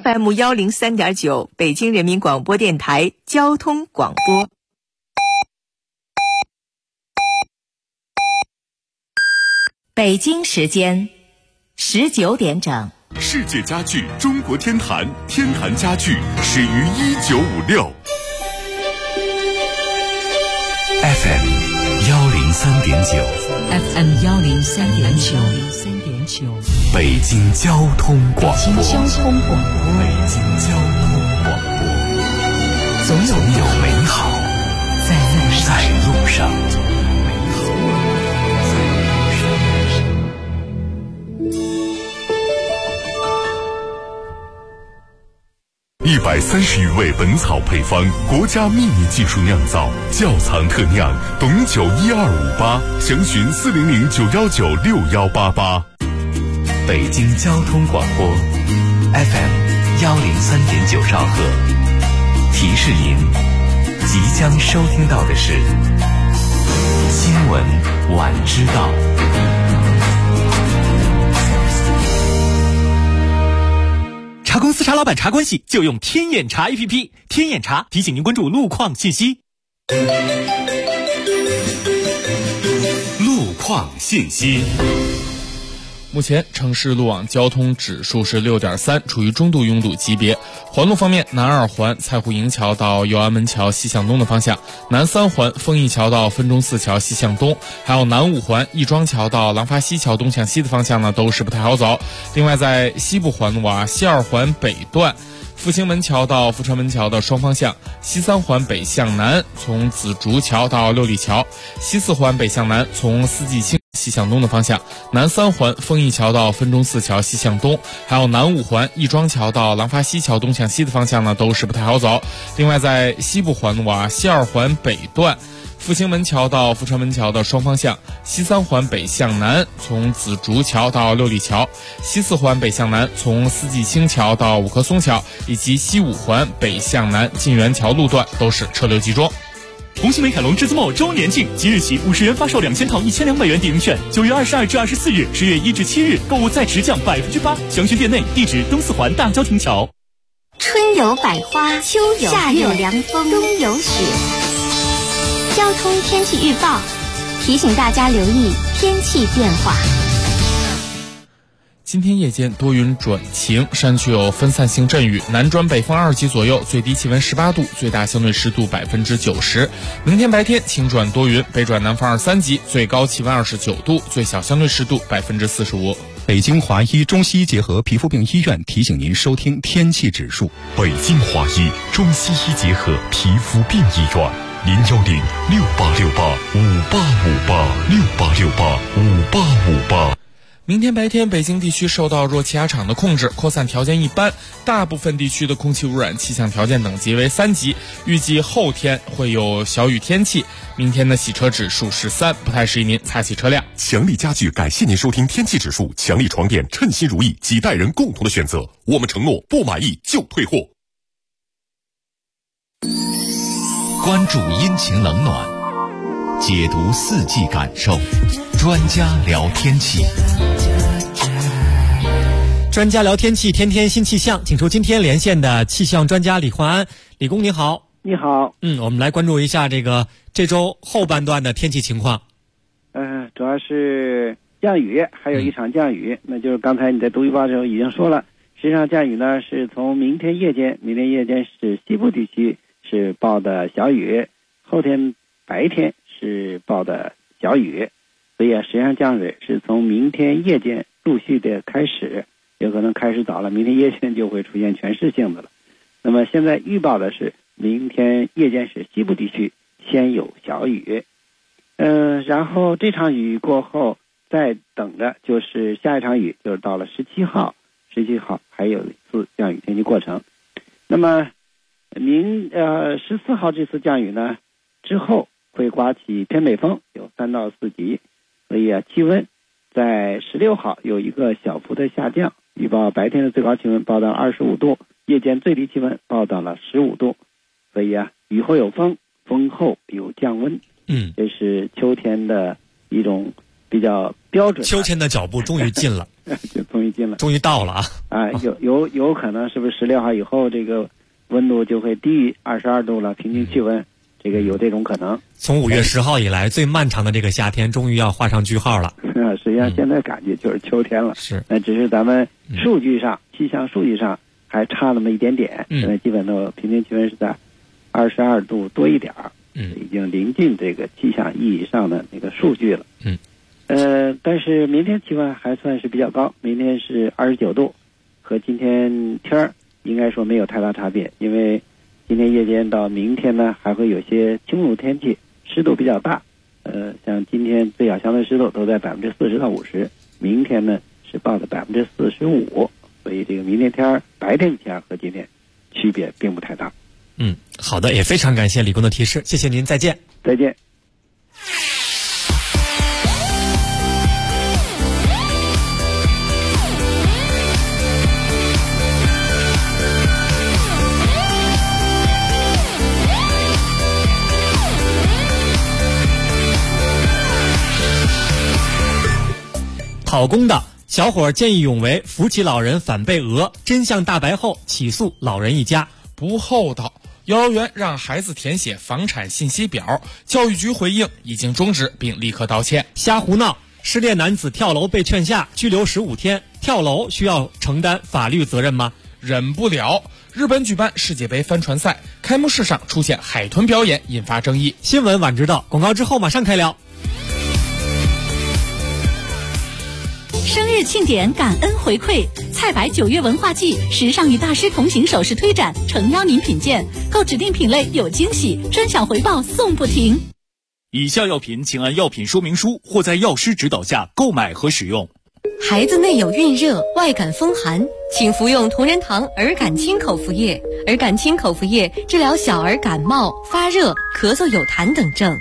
FM103.9 北京人民广播电台交通广播。北京时间19点整。 世界家具中国天坛，天坛家具始于1956。 FM 103.9， 北京交通广播，总有美好在路上。130余味本草配方，国家秘密技术酿造，窖藏特酿，董酒12588，详询400-919-6188。 北京交通广播 FM 103.9兆赫，提示您，即将收听到的是新闻晚知道。 查公司、查老板、查关系，就用天眼查 APP。天眼查提醒您关注路况信息。 路况信息。 目前城市路网交通指数是 6.3， 处于中度拥堵级别。环路方面，南二环蔡湖营桥到右安门桥西向东的方向，南三环丰益桥到分钟寺桥西向东，还有南五环亦庄桥到廊坊西桥东向西的方向呢，都是不太好走。另外在西部环路西二环北段复兴门桥到富川门桥的双方向，西三环北向南从紫竹桥到六里桥，西四环北向南从四季青西向东的方向，南三环丰益桥到分钟寺桥西向东，还有南五环亦庄桥到廊坊西桥东向西的方向呢，都是不太好走。另外在西部环路西二环北段复兴门桥到富川门桥的双方向，西三环北向南从紫竹桥到六里桥，西四环北向南从四季青桥到五棵松桥，以及西五环北向南晋源桥路段都是车流集中。 红星美凯龙至尊茂周年庆，即日起50元发售2000套1200元抵用券，9月22至24日，10月1至7日购物再持降8%，详询店内，地址东四环大郊亭桥。 春有百花，秋有夏有凉风，冬有雪。交通天气预报提醒大家留意天气变化。 今天夜间多云转晴，山区有分散性阵雨，南转北风2级左右，最低气温18度，最大相对湿度90%。明天白天晴转多云，北转南风2、3级，最高气温29度，最小相对湿度45%。 北京华医中西医结合皮肤病医院提醒您收听天气指数。 北京华医中西医结合皮肤病医院，010-6868-5858，6868-5858。 明天白天，北京地区受到弱气压场的控制，扩散条件一般，大部分地区的空气污染气象条件等级为3级。预计后天会有小雨天气，明天的洗车指数是3，不太适宜您擦洗车辆。 强力家具感谢您收听天气指数，强力床垫称心如意，几代人共同的选择，我们承诺不满意就退货。 关注阴晴冷暖，解读四季感受，专家聊天气。 专家聊天气，天天新气象，请出今天连线的气象专家李焕安。李工你好。 你好。 我们来关注一下这周后半段的天气情况。 主要是降雨，还有一场降雨，那就是刚才你在读预报的时候已经说了，实际上降雨呢是从明天夜间是西部地区是报的小雨，后天白天是报的小雨，所以实际上降水是从明天夜间陆续的开始，有可能开始早了，明天夜间就会出现全市性的了。那么现在预报的是明天夜间是西部地区先有小雨，然后这场雨过后再等着就是下一场雨，就是到了17号还有一次降雨天气过程。那么14号这次降雨呢之后会刮起偏北风，有3到4级，所以气温在16号有一个小幅的下降，预报白天的最高气温报到25度，夜间最低气温报到了15度，所以雨后有风，风后有降温。这是秋天的一种比较标准。 秋天的脚步终于近了， 就终于近了， 终于到了啊！ 有可能是不是16号以后这个温度就会低于22度了？平均气温，这个有这种可能。 从5月10号以来最漫长的这个夏天，终于要画上句号了。 实际上现在感觉就是秋天了。 是， 那只是咱们数据上、气象数据上还差那么一点点。现在基本都平均气温是在22度多一点儿。已经临近这个气象意义上的那个数据了。但是明天气温还算是比较高，明天是29度，和今天天儿应该说没有太大差别，因为今天夜间到明天呢还会有些轻雾天气，湿度比较大。像今天最小相对湿度都在40%到50%，明天呢是报的45%，所以这个明天天儿白天气和今天区别并不太大。 好的，也非常感谢李工的提示，谢谢您，再见。 再见。 讨公道，小伙见义勇为，扶起老人反被讹，真相大白后起诉老人一家。 不厚道，幼儿园让孩子填写房产信息表，教育局回应已经终止并立刻道歉。 瞎胡闹，失恋男子跳楼被劝下，拘留15天，跳楼需要承担法律责任吗？ 忍不了。日本举办世界杯帆船赛，开幕式上出现海豚表演，引发争议。 新闻晚知道，广告之后马上开聊。 生日庆典，感恩回馈，菜百9月文化季时尚与大师同行首饰推展诚邀您品鉴，购指定品类有惊喜，专享回报送不停。 以下药品请按药品说明书或在药师指导下购买和使用。 孩子内有孕热、外感风寒，请服用同仁堂儿感清口服液。儿感清口服液治疗小儿感冒、发热、咳嗽有痰等症。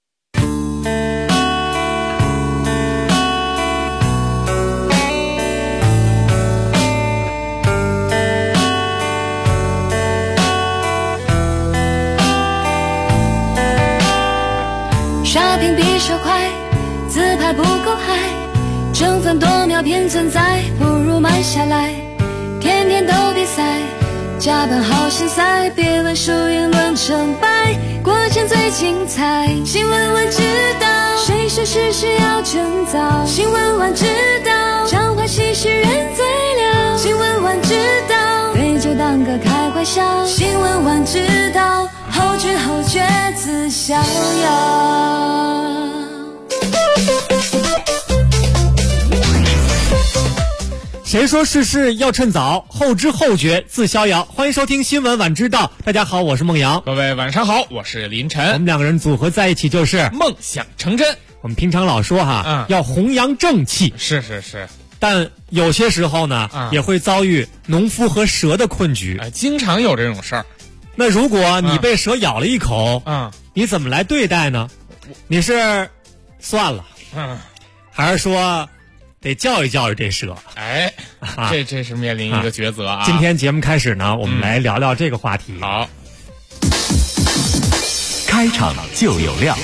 刷屏比手快，自拍不够嗨，争分夺秒偏存在，不如慢下来。天天都比赛，加班好心塞，别问输赢论成败，过程最精彩。新闻晚知道，谁说事实要趁早？新闻晚知道，彰化喜事人最了。新闻晚知道，对就当个开怀笑。新闻晚知道，后知后觉自逍遥。 谁说事事要趁早？后知后觉自逍遥。欢迎收听新闻晚知道，大家好，我是孟阳。 各位晚上好，我是林晨。 我们两个人组合在一起就是梦想成真。 我们平常老说要弘扬正气， 是， 但有些时候呢，也会遭遇农夫和蛇的困局， 经常有这种事儿。 那如果你被蛇咬了一口，你怎么来对待呢？你是算了，还是说得教育教育这蛇？ 这是面临一个抉择啊。 今天节目开始呢，我们来聊聊这个话题。 好， 开场就有料。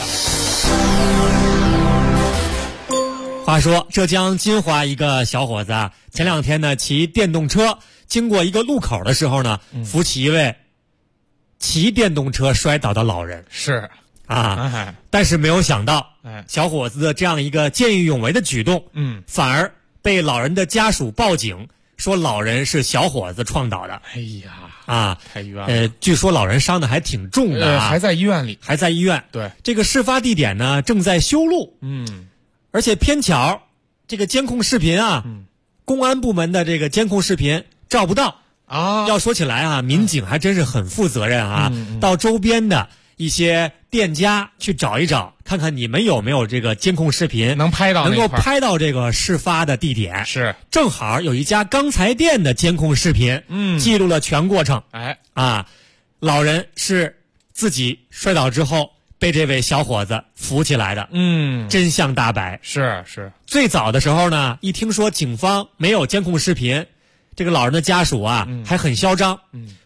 话说浙江金华一个小伙子前2天呢骑电动车经过一个路口的时候呢，扶起一位骑电动车摔倒的老人。 是但是没有想到，小伙子的这样一个见义勇为的举动，反而被老人的家属报警，说老人是小伙子撞倒的。 哎呀，太冤了。 据说老人伤得还挺重的， 还在医院里。对， 这个事发地点呢正在修路，而且偏巧这个监控视频公安部门的这个监控视频照不到要说起来民警还真是很负责任到周边的一些店家去找一找，看看你们有没有这个监控视频能够拍到这个事发的地点。 是， 正好有一家钢材店的监控视频记录了全过程。老人是自己摔倒之后被这位小伙子扶起来的。真相大白。 是。 最早的时候呢，一听说警方没有监控视频，这个老人的家属还很嚣张，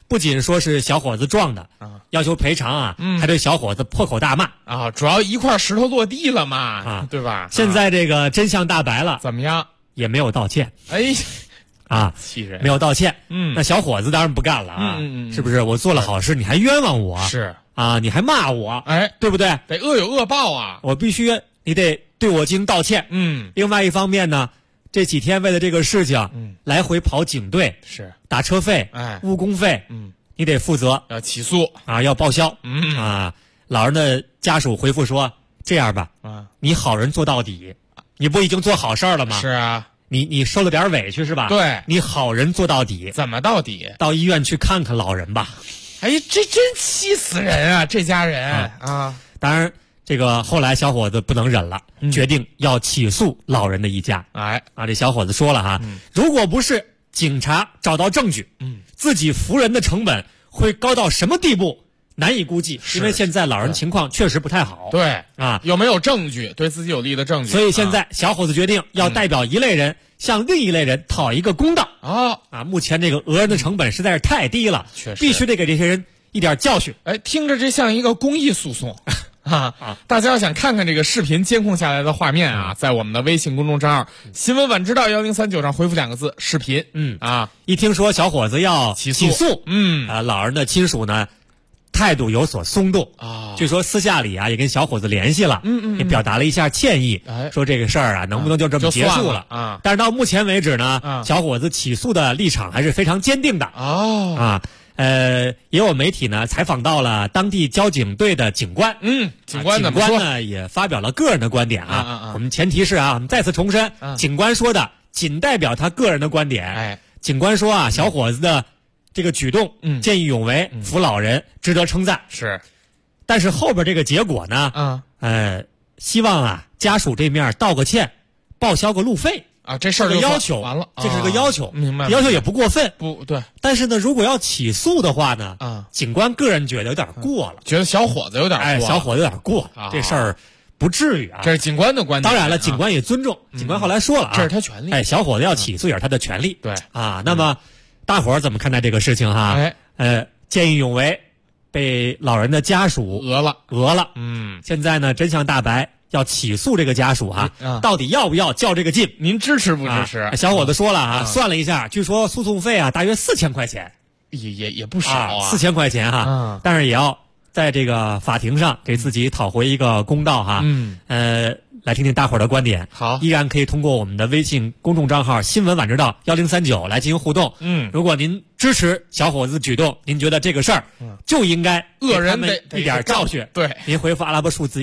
不仅说是小伙子撞的要求赔偿啊，还对小伙子破口大骂啊，主要一块石头落地了嘛，对吧？ 现在这个真相大白了， 怎么样？ 也没有道歉。 气人， 没有道歉。那小伙子当然不干了啊，是不是？我做了好事，你还冤枉我？ 是啊，你还骂我，对不对？ 得恶有恶报啊！ 我必须，你得对我进行道歉。另外一方面呢，这几天为了这个事情，来回跑警队， 是打车费，误工费，你得负责， 要起诉啊，要报销。老人的家属回复说：“这样吧，你好人做到底，你不已经做好事了吗？ 是啊。” 你受了点委屈是吧？ 对， 你好人做到底。 怎么到底？ 到医院去看看老人吧。 哎，这真气死人啊！这家人啊。 当然，这个后来小伙子不能忍了，决定要起诉老人的一家。这小伙子说了哈，如果不是警察找到证据，自己扶人的成本会高到什么地步？难以估计，因为现在老人情况确实不太好。 对啊，有没有证据对自己有利的证据？ 所以现在小伙子决定要代表一类人向另一类人讨一个公道。目前这个讹人的成本实在是太低了， 确实必须得给这些人一点教训。 听着这像一个公益诉讼大家要想看看这个视频监控下来的画面啊，在我们的微信公众账号“新闻晚知道1039”上回复2个字“视频”。 一听说小伙子要起诉，老人的亲属呢态度有所松动据说私下里也跟小伙子联系了，也表达了一下歉意，说这个事儿能不能就这么结束了但是到目前为止呢，小伙子起诉的立场还是非常坚定的也有媒体呢采访到了当地交警队的警官， 警官怎么说？ 警官呢也发表了个人的观点我们前提是我们再次重申，警官说的仅代表他个人的观点。警官说小伙子的这个举动见义勇为，扶老人值得称赞。 是， 但是后边这个结果呢，希望家属这面道个歉，报销个路费这事儿的要求完了， 这是个要求， 明白？ 要求也不过分， 不对。 但是呢，如果要起诉的话呢，警官个人觉得有点过了， 觉得小伙子有点过， 小伙子有点过，这事儿不至于这是警官的观点。 当然了，警官也尊重，警官后来说了这是他权利。 小伙子要起诉也是他的权利。 对那么大伙儿怎么看待这个事情见义勇为，被老人的家属讹了。 现在呢，真相大白，要起诉这个家属到底要不要较这个劲？ 您支持不支持？ 小伙子说了算了一下，据说诉讼费大约4000块钱， 也不少 4000块钱但是也要在这个法庭上给自己讨回一个公道来听听大伙儿的观点。 好， 依然可以通过我们的微信公众账号“新闻晚知道1039”来进行互动。如果您支持小伙子举动，您觉得这个事儿就应该恶人们一点教训， 对， 您回复阿拉伯数字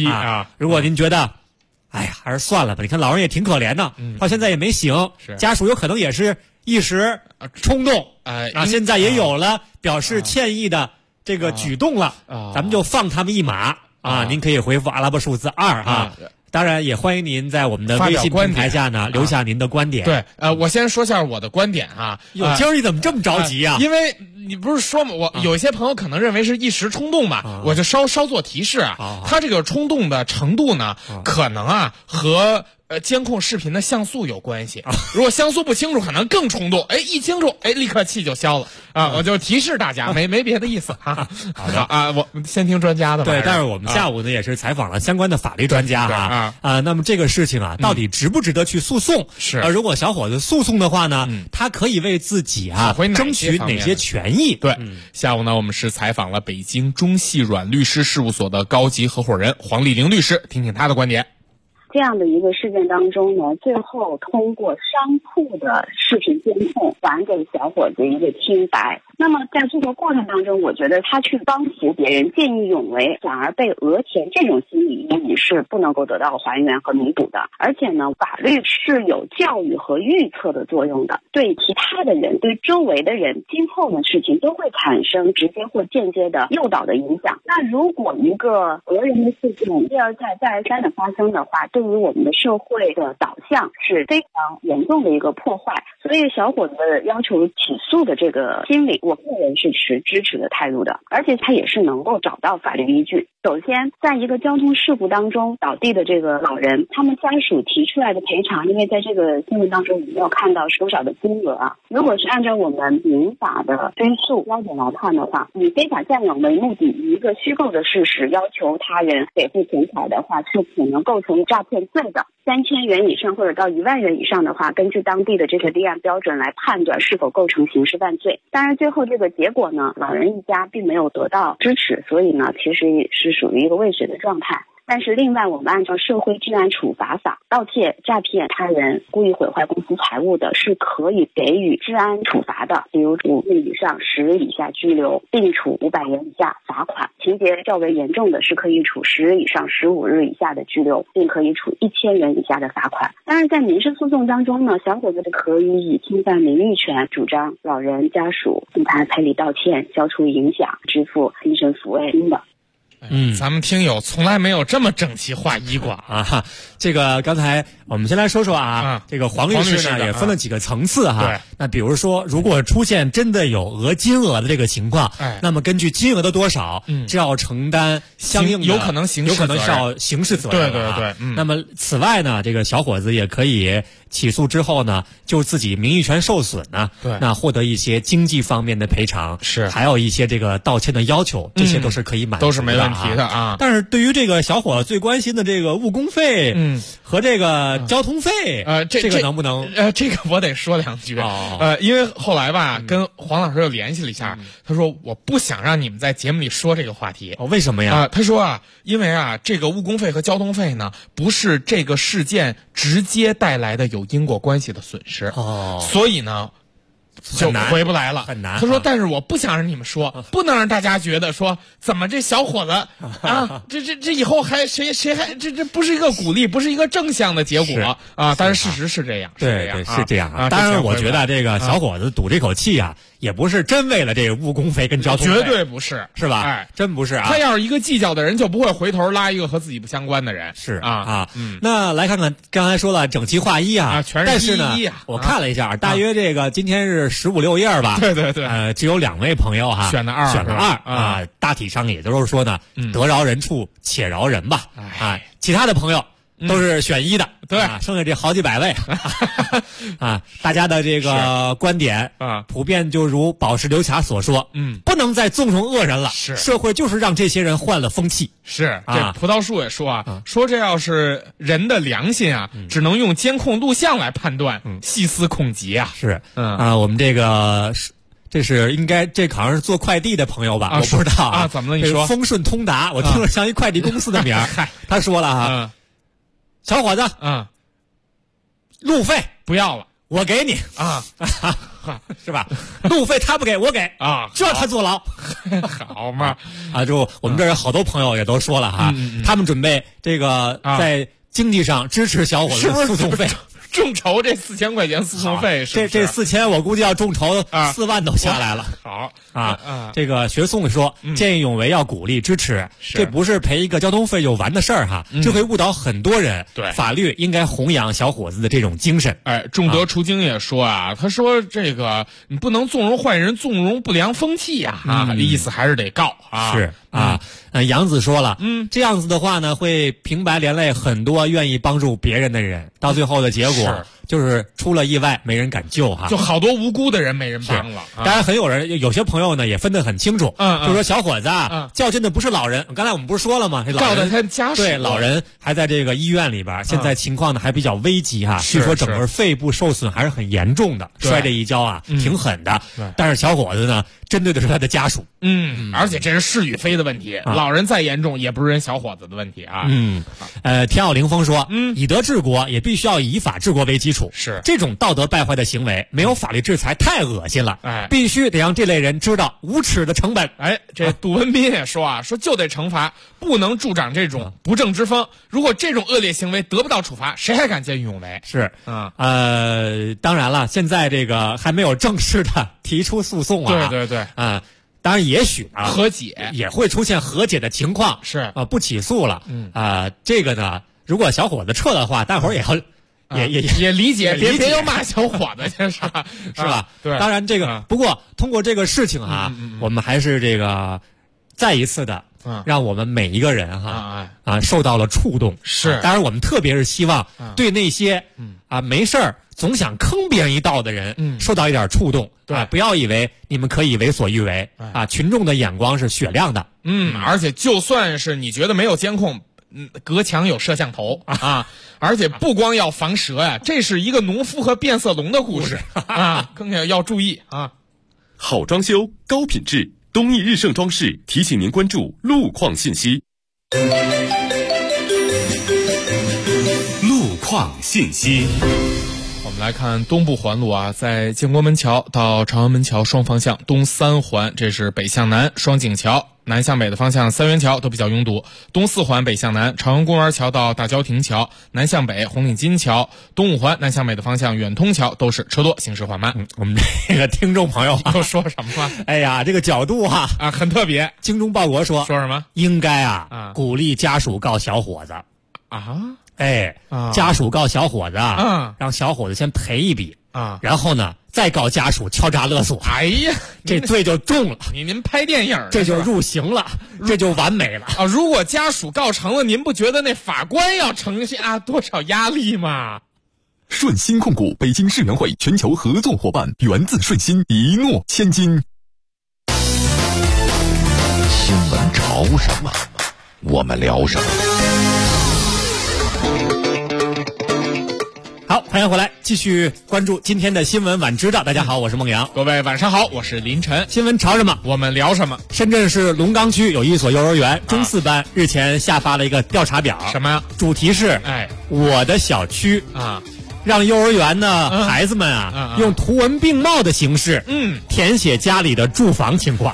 1如果您觉得还是算了吧，你看老人也挺可怜的，到现在也没醒，家属有可能也是一时冲动现在也有了表示歉意的这个举动了咱们就放他们一马您可以回复阿拉伯数字2当然也欢迎您在我们的微信平台下呢留下您的观点。 对，我先说下我的观点今儿你怎么这么着急因为你不是说嘛，我有一些朋友可能认为是一时冲动嘛，我就稍作提示他这个冲动的程度呢，可能和监控视频的像素有关系。如果像素不清楚，可能更冲动。一清楚，立刻气就消了我就提示大家，没别的意思好的我们先听专家的吧。 对，但是我们下午呢也是采访了相关的法律专家那么这个事情到底值不值得去诉讼？ 是如果小伙子诉讼的话呢，他可以为自己争取哪些权益？ 对，下午呢我们是采访了北京中细软律师事务所的高级合伙人黄丽玲律师，听听他的观点。 这样的一个事件当中呢，最后通过商铺的视频监控还给小伙子一个清白。那么在这个过程当中，我觉得他去帮扶别人见义勇为，反而被讹钱，这种心理阴影是不能够得到还原和弥补的。而且呢，法律是有教育和预测的作用的，对其他的人，对周围的人，今后的事情都会产生直接或间接的诱导的影响。那如果一个讹人的事情一而再再而三的发生的话，对对于我们的社会的导向是非常严重的一个破坏。所以小伙子要求起诉的这个心理，我个人是持支持的态度的，而且他也是能够找到法律依据。首先，在一个交通事故当中倒地的这个老人，他们家属提出来的赔偿，因为在这个新闻当中我们没有看到是多少的金额啊。如果是按照我们民法的追诉标准来看的话，以非法占有为目的，以一个虚构的事实要求他人给付钱财的话，是可能构成诈骗罪的。3000元以上或者到1万元以上的话，根据当地的这个立案标准来判断是否构成刑事犯罪。当然最后这个结果呢，老人一家并没有得到支持，所以呢其实也是属于一个未遂的状态。但是另外我们按照社会治安处罚法，盗窃、诈骗他人、故意毁坏公私财物的是可以给予治安处罚的，比如5日以上10日以下拘留，并处500元以下罚款，情节较为严重的是可以处10日以上15日以下的拘留，并可以处1000元以下的罚款。当然在民事诉讼当中呢，小伙子可以以侵犯名誉权主张老人家属向他赔礼道歉、消除影响、支付精神抚慰金的。 咱们听友从来没有这么整齐划一过啊！这个刚才我们先来说说这个黄律师呢也分了几个层次哈。 对， 那比如说，如果出现真的有讹金额的这个情况，那么根据金额的多少，就要承担相应的有可能刑事责任。 对。那么此外呢，这个小伙子也可以起诉之后呢，就自己名誉权受损呢，那获得一些经济方面的赔偿，还有一些这个道歉的要求，这些都是可以满足的， 都是没问题的啊。 但是对于这个小伙子最关心的这个误工费，和这个交通费，这个能不能？ 这个我得说两句。因为后来吧，跟黄老师又联系了一下，他说我不想让你们在节目里说这个话题。 为什么呀？ 他说因为这个误工费和交通费呢，不是这个事件直接带来的有因果关系的损失，所以呢就回不来了， 很难。 他说但是我不想让你们说，不能让大家觉得说怎么这小伙子这以后还谁还这不是一个鼓励，不是一个正向的结果啊。但是事实是这样， 对，是这样啊。当然我觉得这个小伙子赌这口气也不是真为了这个误工费跟交通费， 绝对不是， 是吧？真不是啊。 他要是一个计较的人，就不会回头拉一个和自己不相关的人。 是那来看看刚才说了整齐划一全是但是呢，我看了一下，大约这个今天是15、16页吧。 对， 只有2位朋友选的二大体上也都是说呢，得饶人处且饶人吧。其他的朋友都是选1的， 对， 剩下这好几百位大家的这个观点普遍就如宝石刘卡所说，不能再纵容恶人了，社会就是让这些人换了风气。 这葡萄树也说说这要是人的良心只能用监控录像来判断，细思恐极我们这是应该这好像是做快递的朋友吧？我不知道怎么了？你说丰顺通达，我听着像一快递公司的名儿。他说了小伙子，路费不要了，我给你是吧？路费他不给，我给就让他坐牢， 好嘛就我们这儿有好多朋友也都说了他们准备这个在经济上支持小伙子的诉讼费。 众筹这4000块钱诉讼费， 这4000我估计要众筹4万都下来了。 好这个学宋说见义勇为要鼓励支持，这不是赔一个交通费就完的事儿这会误导很多人。 对， 法律应该弘扬小伙子的这种精神。 仲德出京也说他说这个你不能纵容坏人，纵容不良风气意思还是得告是杨子说了这样子的话呢，会平白连累很多愿意帮助别人的人，到最后的结果就是出了意外没人敢救就好多无辜的人没人帮了。 当然有些朋友呢也分得很清楚，就说小伙子较劲的不是老人，刚才我们不是说了吗？ 告的他家属， 对，老人还在这个医院里边，现在情况呢还比较危急据说整个肺部受损还是很严重的，摔这一跤挺狠的。但是小伙子呢针对的是他的家属， 而且这是是与非的问题，老人再严重也不是人小伙子的问题天奥凌风说以德治国也必须要以法治国为基础， 是这种道德败坏的行为没有法律制裁太恶心了，必须得让这类人知道无耻的成本。 这杜文斌也说说就得惩罚，不能助长这种不正之风，如果这种恶劣行为得不到处罚，谁还敢见义勇为？ 是当然了，现在这个还没有正式的提出诉讼对当然也许和解也会出现和解的情况， 是不起诉了这个呢如果小伙子撤的话，大伙儿也要也理解，别又骂小伙子去，是吧？ 是吧？ 对， 当然这个不过通过这个事情啊，我们还是这个再一次的。让我们每一个人受到了触动。 是， 当然我们特别是希望对那些没事儿总想坑别人一道的人受到一点触动。 对， 不要以为你们可以为所欲为群众的眼光是雪亮的。 而且就算是你觉得没有监控，隔墙有摄像头啊，而且不光要防蛇呀，这是一个农夫和变色龙的故事啊，更要注意啊。 好装修，高品质。东义日盛装饰提醒您关注路况信息。路况信息。 我们来看东部环路啊，在建国门桥到朝阳门桥双方向东3环，这是北向南双井桥，南向北的方向三元桥都比较拥堵。东4环北向南朝阳公园桥到大郊亭桥，南向北红领巾桥，东5环南向北的方向远通桥都是车多，行驶缓慢。 我们这个听众朋友又说什么话？ 哎呀，这个角度很特别。 精忠报国说什么？ 应该鼓励家属告小伙子家属告小伙子让小伙子先赔一笔然后呢再告家属敲诈勒索。 哎呀， 这罪就重了。 您拍电影这就入刑了，这就完美了啊！如果家属告成了，您不觉得那法官要承下多少压力吗？ 顺鑫控股北京世园会全球合作伙伴，源自顺鑫，一诺千金。 新闻潮什么，我们聊什么。 好，欢迎回来，继续关注今天的新闻晚知道。大家好，我是孟阳。 各位晚上好，我是林晨。 新闻潮什么， 我们聊什么。 深圳市龙岗区有一所幼儿园中4班日前下发了一个调查表， 什么主题是我的小区让幼儿园的孩子们用图文并茂的形式填写家里的住房情况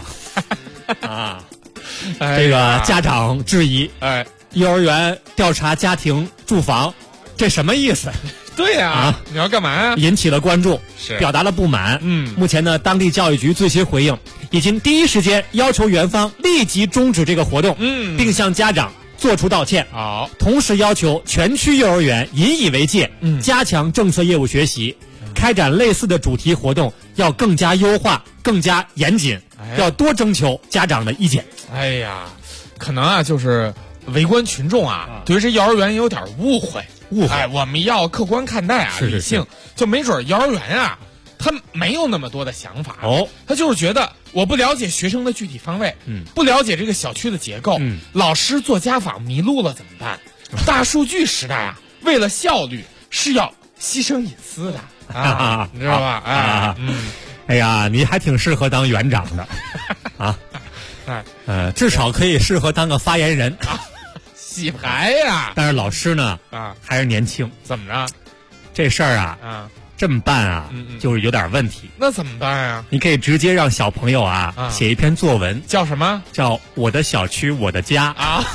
这个家长质疑幼儿园调查家庭住房，这什么意思？ 对呀你要干嘛呀？ 引起了关注，表达了不满。目前呢，当地教育局最新回应，已经第一时间要求园方立即终止这个活动，并向家长作出道歉。同时要求全区幼儿园引以为戒，加强政策业务学习，开展类似的主题活动要更加优化、更加严谨，要多征求家长的意见。 哎呀，可能就是围观群众对这幼儿园有点误会。我们要客观看待理性。就没准幼儿园他没有那么多的想法他就是觉得我不了解学生的具体方位，不了解这个小区的结构，老师做家访迷路了怎么办？大数据时代为了效率是要牺牲隐私的你知道吧？ 哎呀，你还挺适合当园长的至少可以适合当个发言人洗牌呀！ 但是老师呢还是年轻， 怎么着？ 这事儿这么办就是有点问题。 那怎么办呀？ 你可以直接让小朋友写一篇作文， 叫什么？ 叫我的小区我的家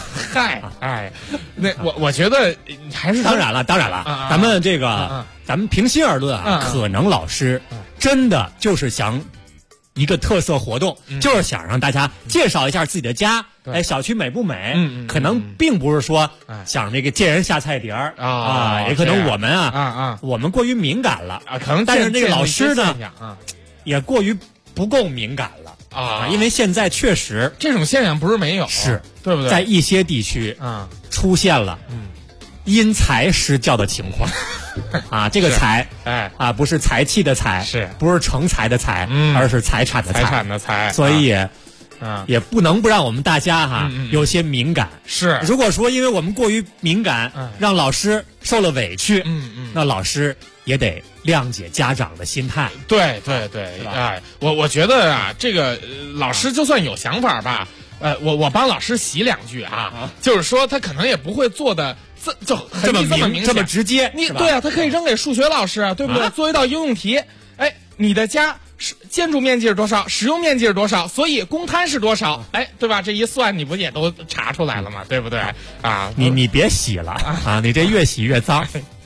那我觉得还是当然了，咱们这个咱们平心而论可能老师真的就是想一个特色活动，就是想让大家介绍一下自己的家，小区美不美？可能并不是说想这个见人下菜碟儿也可能我们我们过于敏感了可能， 但是那个老师呢也过于不够敏感了因为现在确实这种现象不是没有， 是对不对？ 在一些地区出现了因材施教的情况这个财不是财气的财，不是成才的才，而是财产的财， 所以也不能不让我们大家有些敏感。 是， 如果说因为我们过于敏感让老师受了委屈那老师也得谅解家长的心态。 对，我觉得这个老师就算有想法吧，我帮老师洗2句就是说他可能也不会做的这么明显， 这么直接。 他可以扔给数学老师对不对？做一道应用题，你的家建筑面积是多少，使用面积是多少，所以公摊是多少，对吧？这一算你不也都查出来了吗？对不对你别洗了你这越洗越脏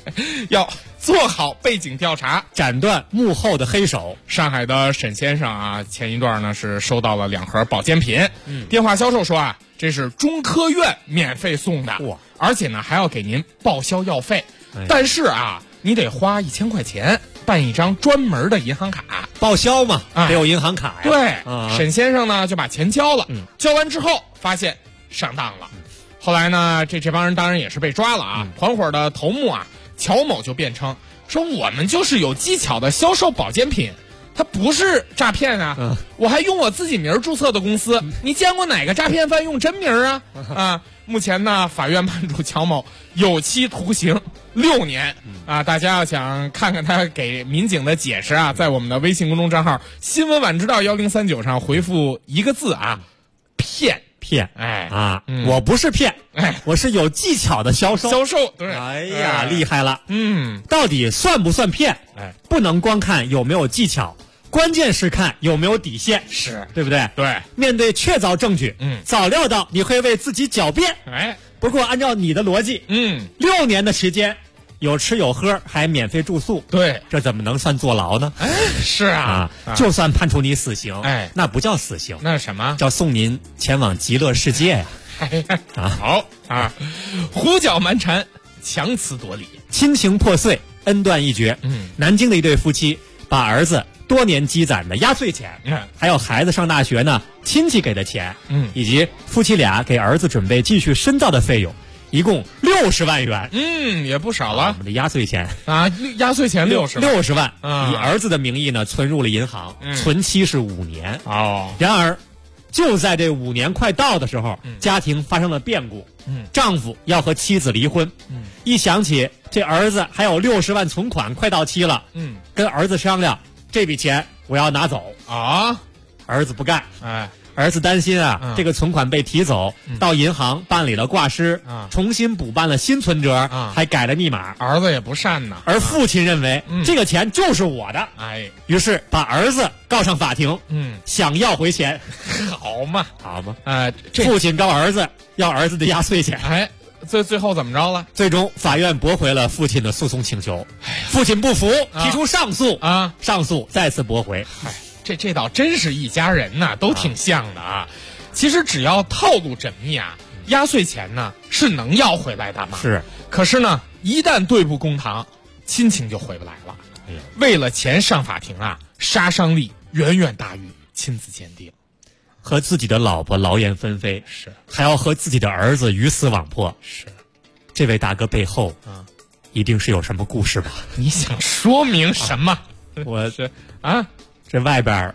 要做好背景调查， 斩断幕后的黑手。 上海的沈先生啊，前一段呢是收到了2盒保健品，电话销售说啊，这是中科院免费送的，而且呢还要给您报销药费，但是啊，你得花1000块钱办一张专门的银行卡， 报销嘛，得有银行卡呀。 对，沈先生呢就把钱交了，交完之后发现上当了。后来呢，这帮人当然也是被抓了啊。团伙的头目啊，乔某就辩称说，我们就是有技巧的销售保健品，它不是诈骗啊。我还用我自己名注册的公司，你见过哪个诈骗犯用真名啊？啊，目前呢，法院判处乔某有期徒刑6年啊。大家要想看看他给民警的解释啊，在我们的微信公众账号新闻晚知道1039上回复1个字啊，骗。 我不是骗，我是有技巧的销售。 对， 哎呀，厉害了。到底算不算骗？不能光看有没有技巧，关键是看有没有底线， 是对不对？ 对， 面对确凿证据，早料到你会为自己狡辩。不过按照你的逻辑，6年的时间。有吃有喝，还免费住宿， 对， 这怎么能算坐牢呢？ 是啊， 就算判处你死刑，那不叫死刑， 那是什么？ 叫送您前往极乐世界呀！ 好啊，胡搅蛮缠，强词夺理， 亲情破碎，恩断义绝。南京的一对夫妻把儿子多年积攒的压岁钱，还有孩子上大学呢亲戚给的钱，以及夫妻俩给儿子准备继续深造的费用。一共60万元， 也不少了。 我们的压岁钱啊，压岁钱60 万，以儿子的名义呢存入了银行，存期是5年。然而，就在这5年快到的时候，家庭发生了变故，丈夫要和妻子离婚。一想起这儿子还有60万存款快到期了，跟儿子商量，这笔钱我要拿走啊。儿子不干，儿子担心啊，这个存款被提走，到银行办理了挂失，重新补办了新存折，还改了密码。 儿子也不善呐， 而父亲认为这个钱就是我的，于是把儿子告上法庭，想要回钱。 好嘛， 父亲告儿子要儿子的压岁钱。 最后怎么着了？ 最终法院驳回了父亲的诉讼请求，父亲不服，提出上诉上诉再次驳回。 这倒真是一家人呐，都挺像的啊。其实只要套路缜密啊，压岁钱呢是能要回来的嘛。 是， 可是呢，一旦对簿公堂，亲情就回不来了。为了钱上法庭啊，杀伤力远远大于亲子鉴定。 和自己的老婆劳燕分飞， 是， 还要和自己的儿子鱼死网破， 是。 这位大哥背后一定是有什么故事吧？ 你想说明什么？ 我是这外边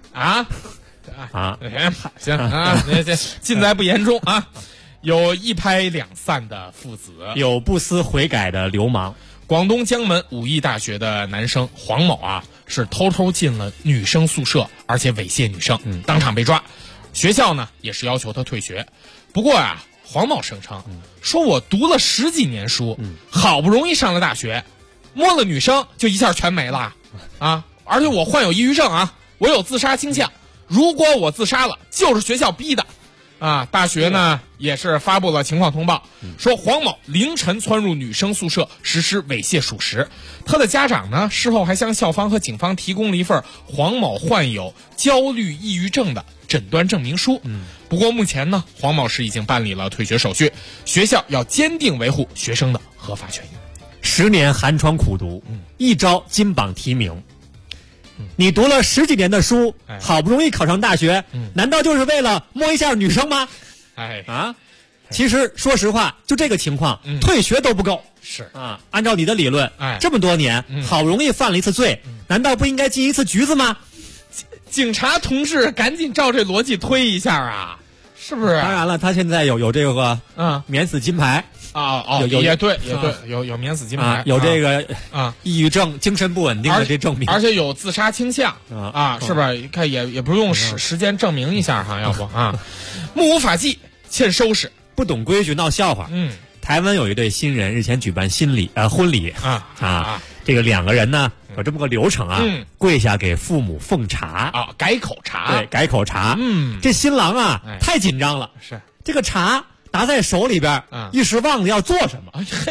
行啊，尽在不言中啊。有一拍两散的父子， 有不思悔改的流氓。 广东江门武义大学的男生黄某啊，是偷偷进了女生宿舍，而且猥亵女生，当场被抓。学校呢也是要求他退学。不过啊，黄某声称说，我读了10几年书，好不容易上了大学，摸了女生就一下全没了啊！而且我患有抑郁症啊，我有自杀倾向。如果我自杀了，就是学校逼的。啊，大学呢也是发布了情况通报，说黄某凌晨窜入女生宿舍实施猥亵属实。他的家长呢事后还向校方和警方提供了一份黄某患有焦虑抑郁症的诊断证明书。不过目前呢，黄某是已经办理了退学手续，学校要坚定维护学生的合法权益。 10年寒窗苦读，一朝金榜题名。你读了10几年的书，好不容易考上大学，难道就是为了摸一下女生吗？其实说实话，就这个情况，退学都不够。 是啊，按照你的理论，这么多年，好不容易犯了一次罪，难道不应该进一次局子吗？ 警察同志，赶紧照这逻辑推一下啊，是不是？ 当然了，他现在有这个免死金牌。 也对，有免死金牌， 有这个抑郁症、精神不稳定的这证明， 而且有自杀倾向是不是？看也不用时间证明一下哈，要不目无法纪，欠收拾， 不懂规矩闹笑话。台湾有一对新人日前举办婚礼这个2个人呢有这么个流程跪下给父母奉茶改口茶， 对，改口茶。这新郎太紧张了， 是这个茶拿在手里边，一时忘了要做什么，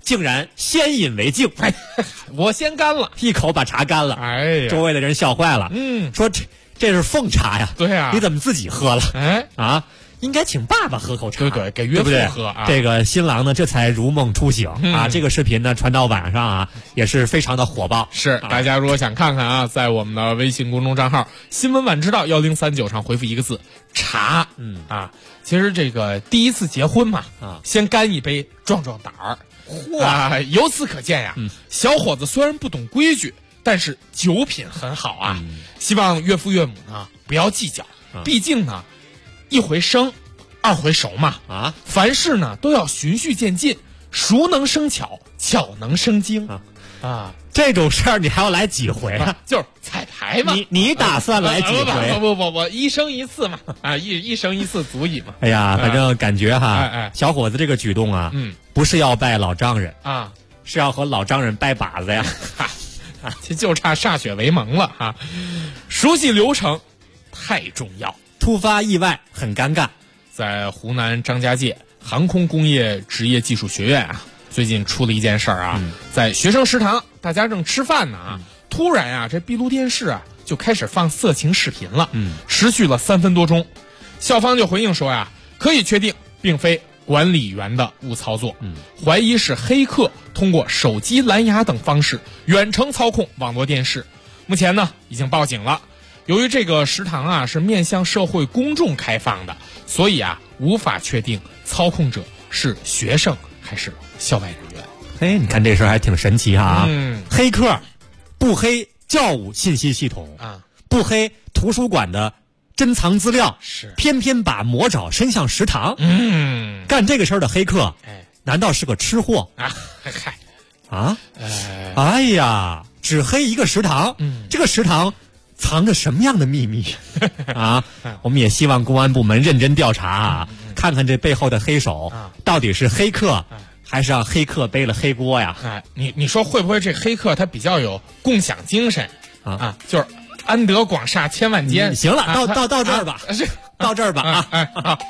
竟然先饮为敬， 我先干了， 一口把茶干了。 哎呀， 周围的人笑坏了，说这是奉茶呀， 对啊， 你怎么自己喝了？ 哎啊，应该请爸爸喝口茶， 对，给岳父喝啊。 这个新郎呢，这才如梦初醒啊。这个视频呢传到网上啊，也是非常的火爆。 是，大家如果想看看啊，在我们的微信公众账号新闻晚知道1039上回复一个字茶。其实这个第一次结婚嘛，先干一杯壮壮胆儿。嚯，由此可见呀，小伙子虽然不懂规矩，但是酒品很好啊。希望岳父岳母呢不要计较，毕竟呢一回生二回熟嘛。凡事呢都要循序渐进，熟能生巧，巧能生精这种事儿你还要来几回啊？ 就是彩排嘛。 你打算来几回？ 不，一生一次嘛。一生一次足矣嘛。 哎呀，反正感觉哈，小伙子这个举动啊，不是要拜老丈人啊， 是要和老丈人拜把子呀。 这就差歃血为盟了哈。熟悉流程太重要， 突发意外很尴尬。 在湖南张家界航空工业职业技术学院啊，最近出了一件事儿啊，在学生食堂，大家正吃饭呢突然啊，这闭路电视啊就开始放色情视频了，持续了3分多钟。校方就回应说呀，可以确定并非管理员的误操作，怀疑是黑客通过手机、蓝牙等方式远程操控网络电视。目前呢，已经报警了。由于这个食堂啊是面向社会公众开放的，所以啊无法确定操控者是学生还是校外人员。 嘿，你看这事儿还挺神奇哈。黑客不黑教务信息系统啊，不黑图书馆的珍藏资料， 是偏偏把魔爪伸向食堂。干这个事儿的黑客，难道是个吃货啊？嗨哎呀，只黑一个食堂，这个食堂藏着什么样的秘密啊？我们也希望公安部门认真调查啊，看看这背后的黑手到底是黑客，还是让黑客背了黑锅呀？ 你说会不会这黑客他比较有共享精神就是安得广厦千万间。 行了，到这儿吧，到这儿吧啊。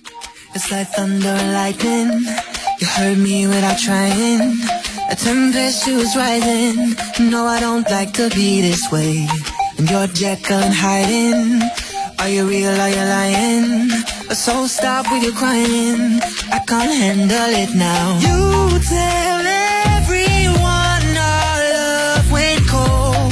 It's like thunder and lightning. You heard me without trying. A tempestuous rising. No, I don't like to be this way. And you're Jekyll and hiding. Are you real? Are you lying? So stop with your crying. I can't handle it now. You tell everyone our love went cold.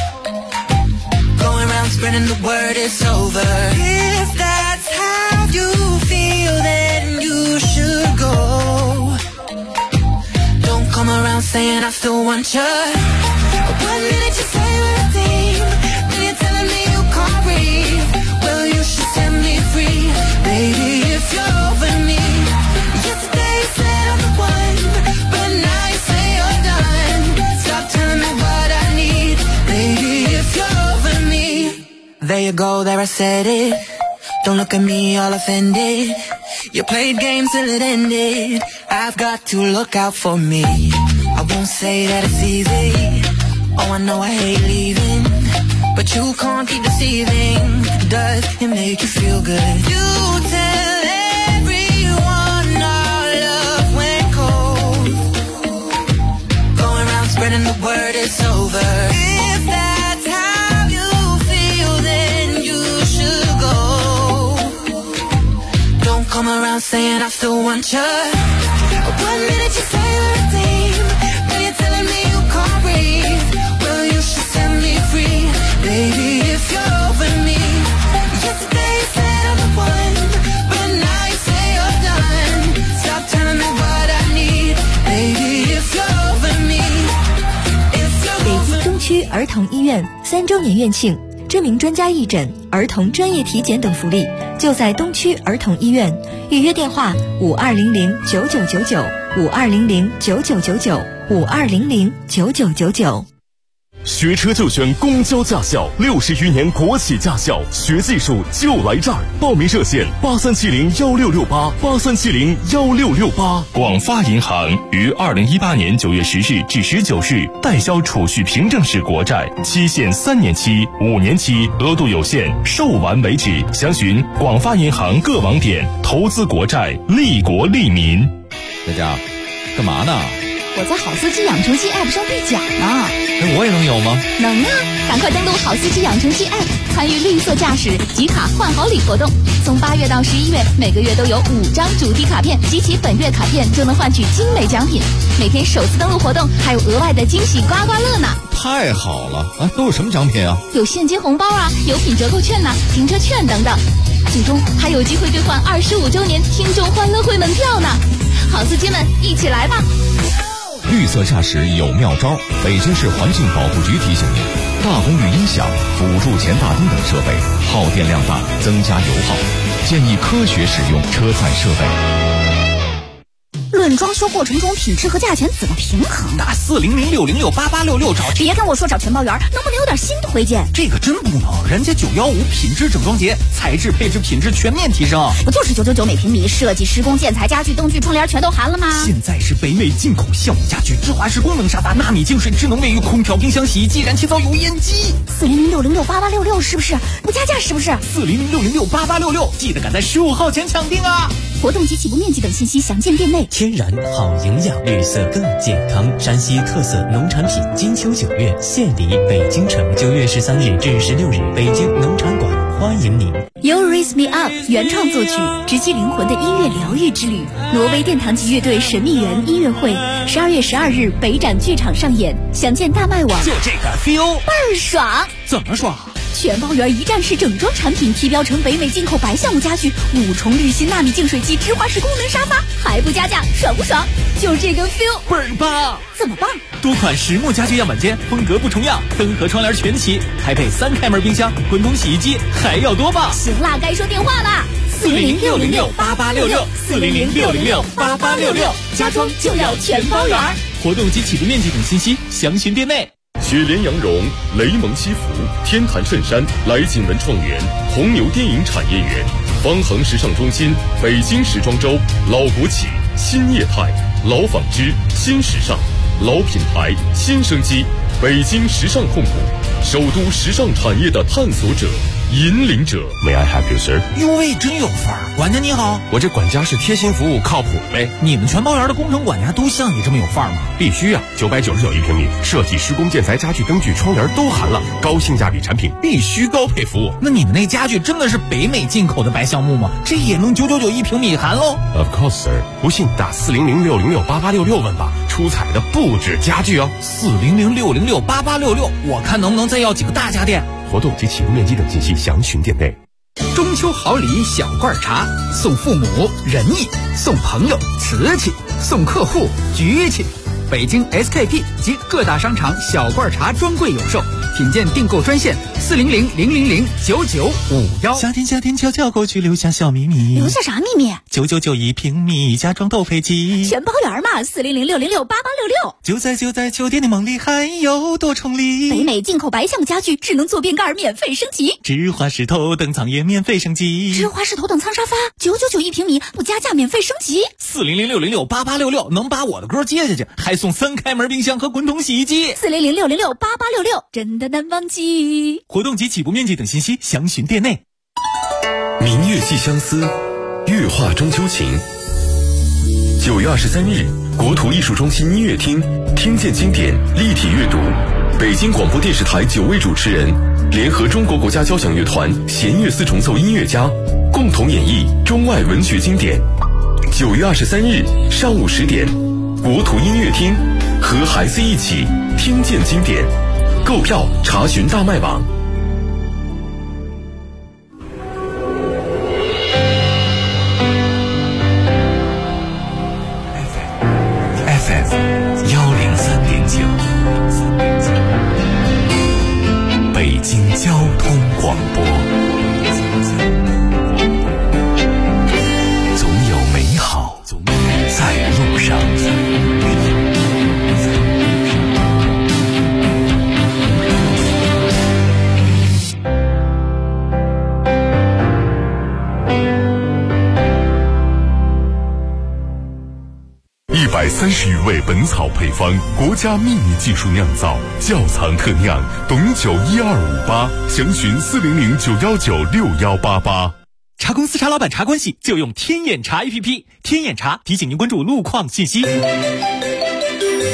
Going around spreading the word it's over. If that's how you feel, then you should go. Don't come around saying I still want you. 1 minute you say we're a team, then you're telling me you can't breathe. Well, you should set me free, baby, if you're over me. Yesterday you said I'm the one, but now you say you're done. Stop telling me what I need, baby, if you're over me. There you go, there I said it. Don't look at me all offended. You played games till it ended. I've got to look out for me. I won't say that it's easy. Oh, I know I hate leaving, but you can't keep deceiving. Does it make you feel good? You tell everyone our love went cold. Going around spreading the word it's over. If that's how you feel, then you should go. Don't come around saying I still want you. 1 minute you say we're a team, then you're telling me you can't breathe. Well, you should set me free, baby, if you're over me. Yesterday you said I'm the one, but now you say you're done. Stop telling me what I need, baby, if you're over me. 北京中区儿童医院3周年院庆，知名专家义诊、儿童专业体检等福利，就在东区儿童医院。预约电话：52009999，52009999，52009999。 学车就选公交驾校，60余年国企驾校，学技术就来这儿。报名热线83701668，83701668。 广发银行于2018年9月10日至19日代销储蓄凭证式国债，期限3年期、5年期，额度有限，售完为止。详询广发银行各网点。投资国债，利国利民。 在家干嘛呢？ 我在好司机养成系 App 上兑奖呢。 我也能有吗？ 能啊！赶快登录好司机养成系 App， 参与绿色驾驶集卡换好礼活动。从8月到11月，每个月都有5张主题卡片，集齐本月卡片就能换取精美奖品。每天首次登录活动还有额外的惊喜刮刮乐呢！ 太好了啊！都有什么奖品啊？ 有现金红包啊，有品折扣券呐，停车券等等。最终还有机会兑换25周年听众欢乐会门票呢！好司机们，一起来吧！ 绿色驾驶有妙招，北京市环境保护局提醒您：大功率音响、辅助前大灯等设备耗电量大，增加油耗，建议科学使用车载设备。 论装修过程中品质和价钱怎么平衡？ 打400-606-8866找。 别跟我说找全包员，能不能有点新的推荐？ 这个真不能，人家915品质整装节，材质配置品质全面提升。 不就是999每平米，设计施工建材家具灯具窗帘全都含了吗？ 现在是北美进口橡木家具，芝华士功能沙发，纳米净水智能卫浴，空调冰箱洗衣机，燃气灶油烟机。 400-606-8866是不是？不加价是不是 ？400-606-8866，记得赶在15号前抢定啊！ 活动及起步面积等信息详见店内。 天然好营养，绿色更健康。山西特色农产品金秋9月献礼北京城，9月13日至16日，北京农产馆欢迎您。 You Raise Me Up 原创作曲，直击灵魂的音乐疗愈之旅。挪威殿堂级乐队神秘园音乐会，12月12日北展剧场上演，详见大麦网。 就这个 feel 倍儿爽！ 怎么爽？ 全包圆一站式整装产品，提标成北美进口白橡木家具，5重滤芯纳米净水机，芝华士功能沙发，还不加价，爽不爽？就这个 feel 倍儿棒！ 怎么棒？ 多款实木家具样板间，风格不重样，灯和窗帘全齐，还配3开门冰箱、滚筒洗衣机，还要多棒！ 行啦，该说电话啦 ！400-606-8866，400-606-8866， 家装就要全包圆。 活动及起步面积等信息详询店内。 雪莲羊绒、雷蒙西服、天坛衬衫、来景文创园、红牛电影产业园、方恒时尚中心、北京时装周、老国企、新业态、老纺织、新时尚、老品牌、新生机，北京时尚控股，首都时尚产业的探索者、引领者。 May I help you, sir？ 哟喂，真有范儿！管家你好， 我这管家是贴心服务，靠谱呗。 你们全包园的工程管家都像你这么有范儿吗？ 必须啊！999一平米，设计、施工、建材、家具、灯具、窗帘都含了，高性价比产品必须高配服务。 那你们那家具真的是北美进口的白橡木吗？这也能999一平米含喽 ？Of course, sir。不信打400-606-8866问吧，出彩的不止家具哦。 400-606-8866，我看能不能再要几个大家电。 活动及起步面积等信息详询店内。 中秋好礼小罐茶，送父母仁义，送朋友瓷器，送客户局气。北京 SKP 及各大商场小罐茶专柜有售，品鉴订购专线400-000-9951。 夏天悄悄过去，留下小秘密。 留下啥秘密 ？999一平米，家装都配齐， 全包圆嘛！400-606-8866。 就在酒店的梦里，还有多重礼。 北美进口白橡木家具，智能坐便盖免费升级， 芝华士头等舱也免费升级， 芝华士头等舱沙发999一平米，不加价免费升级。 400-606-8866能把我的歌接下去，还送3开门冰箱和滚筒洗衣机。 400-606-8866，真的难忘记。 活动及起步面积等信息详询店内。 明月寄相思，月画中秋情。9月23日，国土艺术中心音乐厅听见经典立体阅读，北京广播电视台9位主持人联合中国国家交响乐团弦乐四重奏音乐家，共同演绎中外文学经典。9月23日上午10点，国土音乐厅和孩子一起听见经典。购票查询大麦网。 FM 103.9，北京交通广播，总有美好在路上。 130余味本草配方，国家秘密技术酿造，窖藏特酿，董酒12588，详询400-919-6188。 茶公司茶老板茶关系就用天眼茶 APP， 天眼茶提醒您关注路况信息。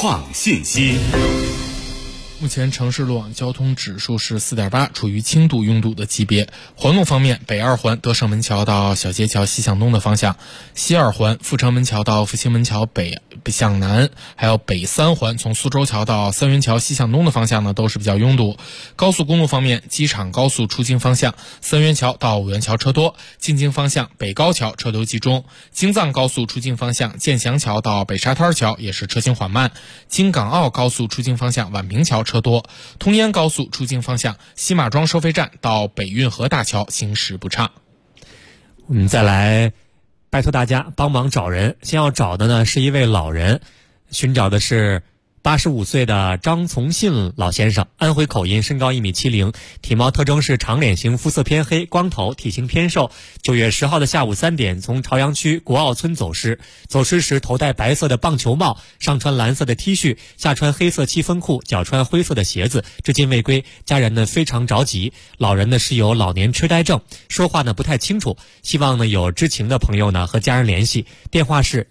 创信息。 目前城市路网交通指数是4.8，处于轻度拥堵的级别。环路方面，北二环德胜门桥到小街桥西向东的方向，西二环阜成门桥到复兴门桥北向南，还有北三环从苏州桥到三元桥西向东的方向呢，都是比较拥堵。高速公路方面，机场高速出京方向三元桥到五元桥车多，进京方向北高桥车流集中。京藏高速出京方向建祥桥到北沙滩桥也是车行缓慢。京港澳高速出京方向宛平桥车多，通燕高速出京方向西马庄收费站到北运河大桥行驶不畅。 我们再来拜托大家帮忙找人，先要找的呢是一位老人，寻找的是85岁的张从信老先生，安徽口音，身高1.70米，体貌特征是长脸型，肤色偏黑，光头，体型偏瘦。9月10号的下午3点从朝阳区国奥村走失时头戴白色的棒球帽，上穿蓝色的 T 恤，下穿黑色七分裤，脚穿灰色的鞋子，至今未归。家人呢非常着急，老人呢是有老年痴呆症，说话呢不太清楚，希望呢有知情的朋友呢和家人联系，电话是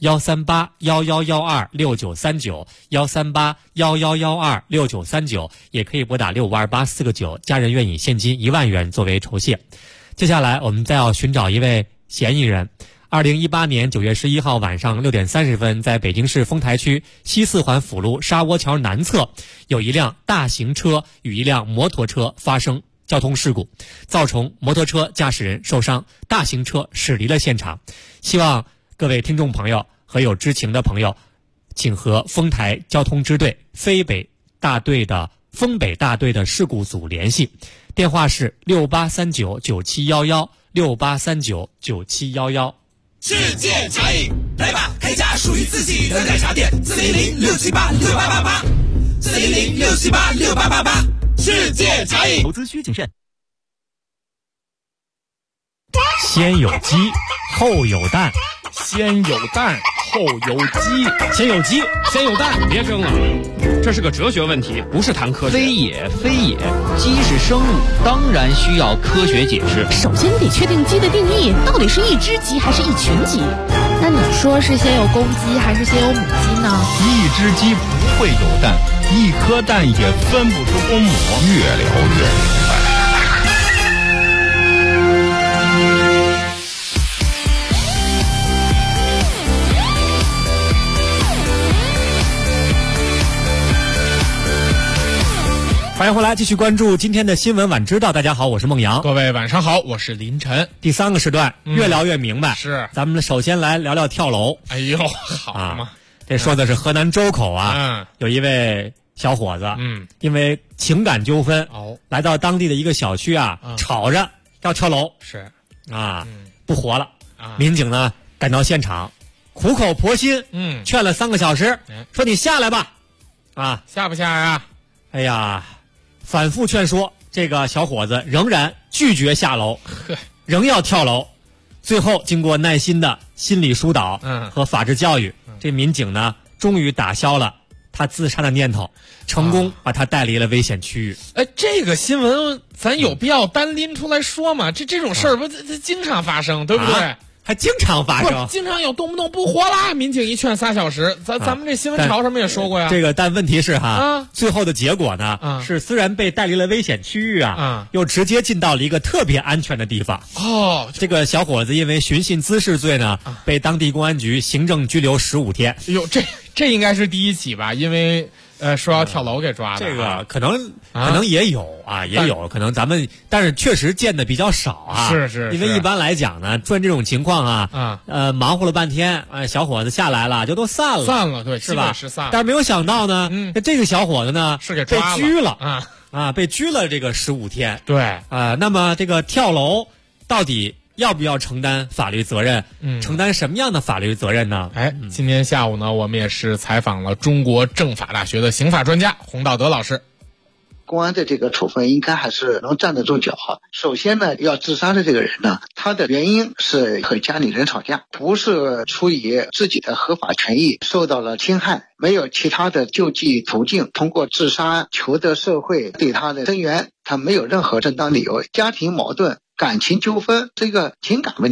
13811126939，13811126939，也可以拨打6528-4个9，家人愿以现金1万元作为酬谢。接下来我们再要寻找一位嫌疑人。2018年9月11号晚上6点30分，在北京市丰台区西四环辅路沙窝桥南侧，有一辆大型车与一辆摩托车发生交通事故，造成摩托车驾驶人受伤，大型车驶离了现场。希望各位听众朋友和有知情的朋友，请和丰台交通支队丰北大队的事故组联系，电话是68399711，68399711。 世界茶饮，来吧，开家属于自己的奶茶店，400-678-6888，400-678-6888，世界茶饮。 投资需谨慎。 先有鸡，后有蛋。 先有蛋，后有鸡。 先有鸡，先有蛋。 别争了，这是个哲学问题，不是谈科学。 非也，鸡是生物，当然需要科学解释。 首先得确定鸡的定义，到底是一只鸡还是一群鸡？ 那你说是先有公鸡还是先有母鸡呢？ 一只鸡不会有蛋，一颗蛋也分不出公母。 越聊越明白。 欢迎回来，继续关注今天的新闻晚知道。大家好，我是孟阳。 各位晚上好，我是林晨。 第3个时段，越聊越明白。 是， 咱们首先来聊聊跳楼。 哎呦，好嘛！ 这说的是河南周口啊，有一位小伙子，因为情感纠纷，来到当地的一个小区啊，吵着要跳楼， 是啊，不活了。民警呢赶到现场，苦口婆心，劝了3个小时，说你下来吧，啊， 下不下呀？ 哎呀。反复劝说，这个小伙子仍然拒绝下楼，仍要跳楼。最后经过耐心的心理疏导和法制教育，这民警呢终于打消了他自杀的念头，成功把他带离了危险区域。 这个新闻咱有必要单拎出来说吗？这种事儿不经常发生，对不对？ 还经常发生， 经常有动不动不活啦，民警一劝3小时，咱们这新闻潮上面也说过呀。 但问题是最后的结果呢，是虽然被带离了危险区域又直接进到了一个特别安全的地方。这个小伙子因为寻衅滋事罪呢，被当地公安局行政拘留15天。 哟，这应该是第1起吧？因为说要跳楼给抓的。 这个可能也有也有可能但是确实见的比较少啊。 是， 因为一般来讲呢，出现这种情况忙活了半天，小伙子下来了就都散了， 对， 是吧？ 是散了。 但是没有想到呢，这个小伙子呢是给抓了， 被拘了被拘了这个15天。 对那么这个跳楼到底要不要承担法律责任？承担什么样的法律责任呢？ 今天下午呢，我们也是采访了中国政法大学的刑法专家洪道德老师。 公安的这个处分应该还是能站得住脚。首先呢，要自杀的这个人呢，他的原因是和家里人吵架，不是出于自己的合法权益受到了侵害，没有其他的救济途径，通过自杀求得社会对他的增援，他没有任何正当理由。家庭矛盾、感情纠纷，这个情感问题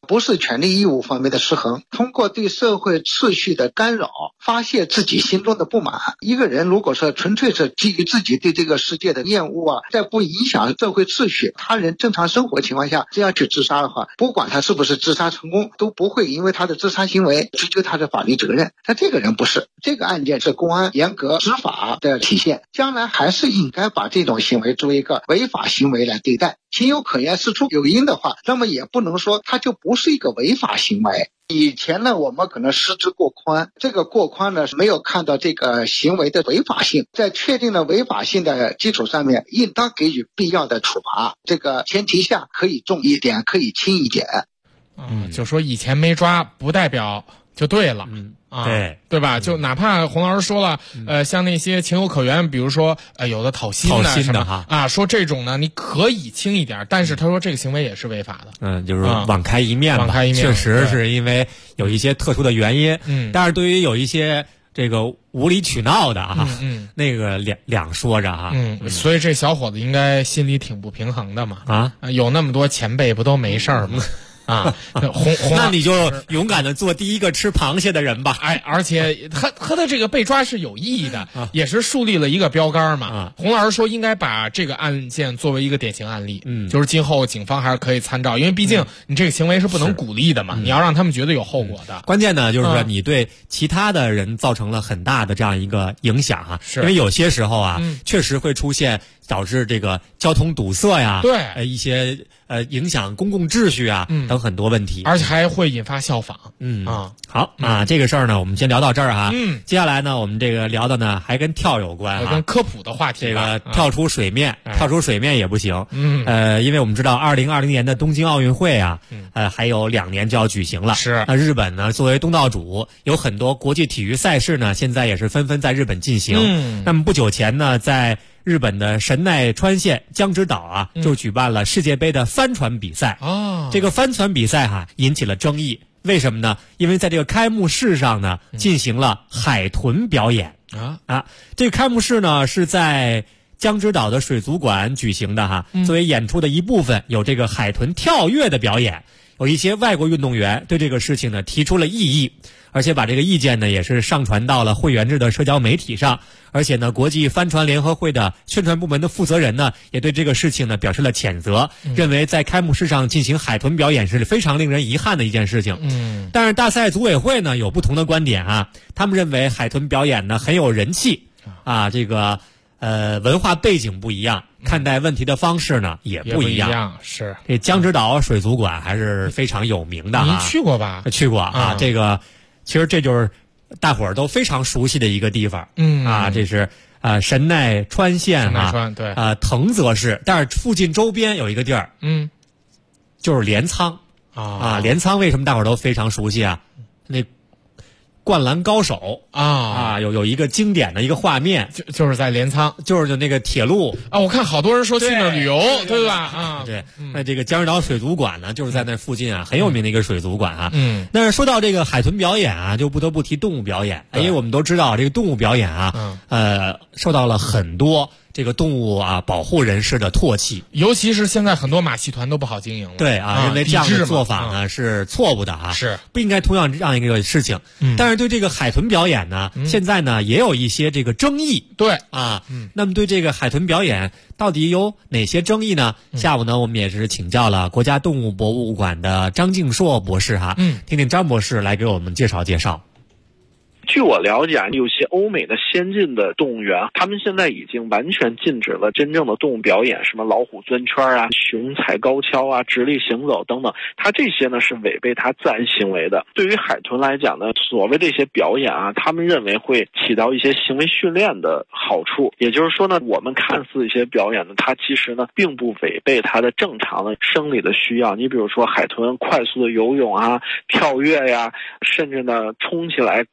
不是权利义务方面的失衡，通过对社会秩序的干扰发泄自己心中的不满。一个人如果说纯粹是基于自己对这个世界的厌恶啊，在不影响社会秩序、他人正常生活情况下这样去自杀的话，不管他是不是自杀成功，都不会因为他的自杀行为追究他的法律责任。但这个人不是，这个案件是公安严格执法的体现，将来还是应该把这种行为作为一个违法行为来对待。情有可原，事出有因的话，那么也不能说它就不是一个违法行为。以前呢，我们可能失之过宽，这个过宽呢是没有看到这个行为的违法性，在确定了违法性的基础上面，应当给予必要的处罚。这个前提下可以重一点，可以轻一点。 就说以前没抓，不代表就对了。对吧？就哪怕洪老师说了，像那些情有可原，比如说有的讨薪的哈啊，说这种呢，你可以轻一点，但是他说这个行为也是违法的。 就是网开一面吧， 网开一面， 确实是因为有一些特殊的原因。但是对于有一些这个无理取闹的啊，那个两说着哈。 所以这小伙子应该心里挺不平衡的嘛。有那么多前辈不都没事儿吗？ 那你就勇敢的做第一个吃螃蟹的人吧。 而且他的这个被抓是有意义的，也是树立了一个标杆嘛。洪老师说应该把这个案件作为一个典型案例，就是今后警方还是可以参照，因为毕竟你这个行为是不能鼓励的嘛，你要让他们觉得有后果的。 关键呢，就是说你对其他的人造成了很大的这样一个影响啊，因为有些时候啊，确实会出现导致这个交通堵塞呀， 对， 一些影响公共秩序啊等很多问题， 而且还会引发效仿。 好这个事儿呢，我们先聊到这儿哈。接下来呢，我们这个聊的呢还跟跳有关跟科普的话题。 这个跳出水面，跳出水面也不行。因为我们知道2020年的东京奥运会啊，还有2年就要举行了。 是。 那日本呢，作为东道主，有很多国际体育赛事呢，现在也是纷纷在日本进行。那么不久前呢，在日本的神奈川县江之岛啊，就举办了世界杯的帆船比赛。这个帆船比赛引起了争议，为什么呢？因为在这个开幕式上呢，进行了海豚表演。这个开幕式呢是在江之岛的水族馆举行的哈。作为演出的一部分，有这个海豚跳跃的表演。有一些外国运动员对这个事情呢提出了异议，而且把这个意见呢也是上传到了会员制的社交媒体上。而且呢，国际帆船联合会的宣传部门的负责人呢也对这个事情呢表示了谴责，认为在开幕式上进行海豚表演是非常令人遗憾的一件事情。但是大赛组委会呢有不同的观点啊，他们认为海豚表演呢很有人气啊，这个文化背景不一样，看待问题的方式呢也不一样。 是这江之岛水族馆还是非常有名的。 你去过吧？ 去过啊。这个其实这就是大伙儿都非常熟悉的一个地方。这是神奈川县对藤泽市，但是附近周边有一个地儿，就是镰仓镰仓为什么大伙儿都非常熟悉啊？那灌篮高手有一个经典的一个画面， 就是在镰仓， 就是那个铁路我看好多人说去那旅游，对吧？ 对。那这个江之岛水族馆呢，就是在那附近很有名的一个水族馆但是说到这个海豚表演就不得不提动物表演，因为我们都知道这个动物表演受到了很多这个动物保护人士的唾弃， 尤其是现在很多马戏团都不好经营了。 对认为这样的做法呢是错误的是不应该同样这样一个事情。但是对这个海豚表演呢，现在呢也有一些这个争议。 对那么对这个海豚表演到底有哪些争议呢？下午呢我们也是请教了国家动物博物馆的张敬硕博士听听张博士来给我们介绍介绍。 据我了解，有些欧美的先进的动物园，他们现在已经完全禁止了真正的动物表演，什么老虎钻圈熊踩高跷直立行走等等，它这些呢是违背它自然行为的。对于海豚来讲呢，所谓这些表演他们认为会起到一些行为训练的好处，也就是说呢，我们看似一些表演呢，它其实呢并不违背它的正常的生理的需要。你比如说海豚快速的游泳跳跃甚至呢冲起来够上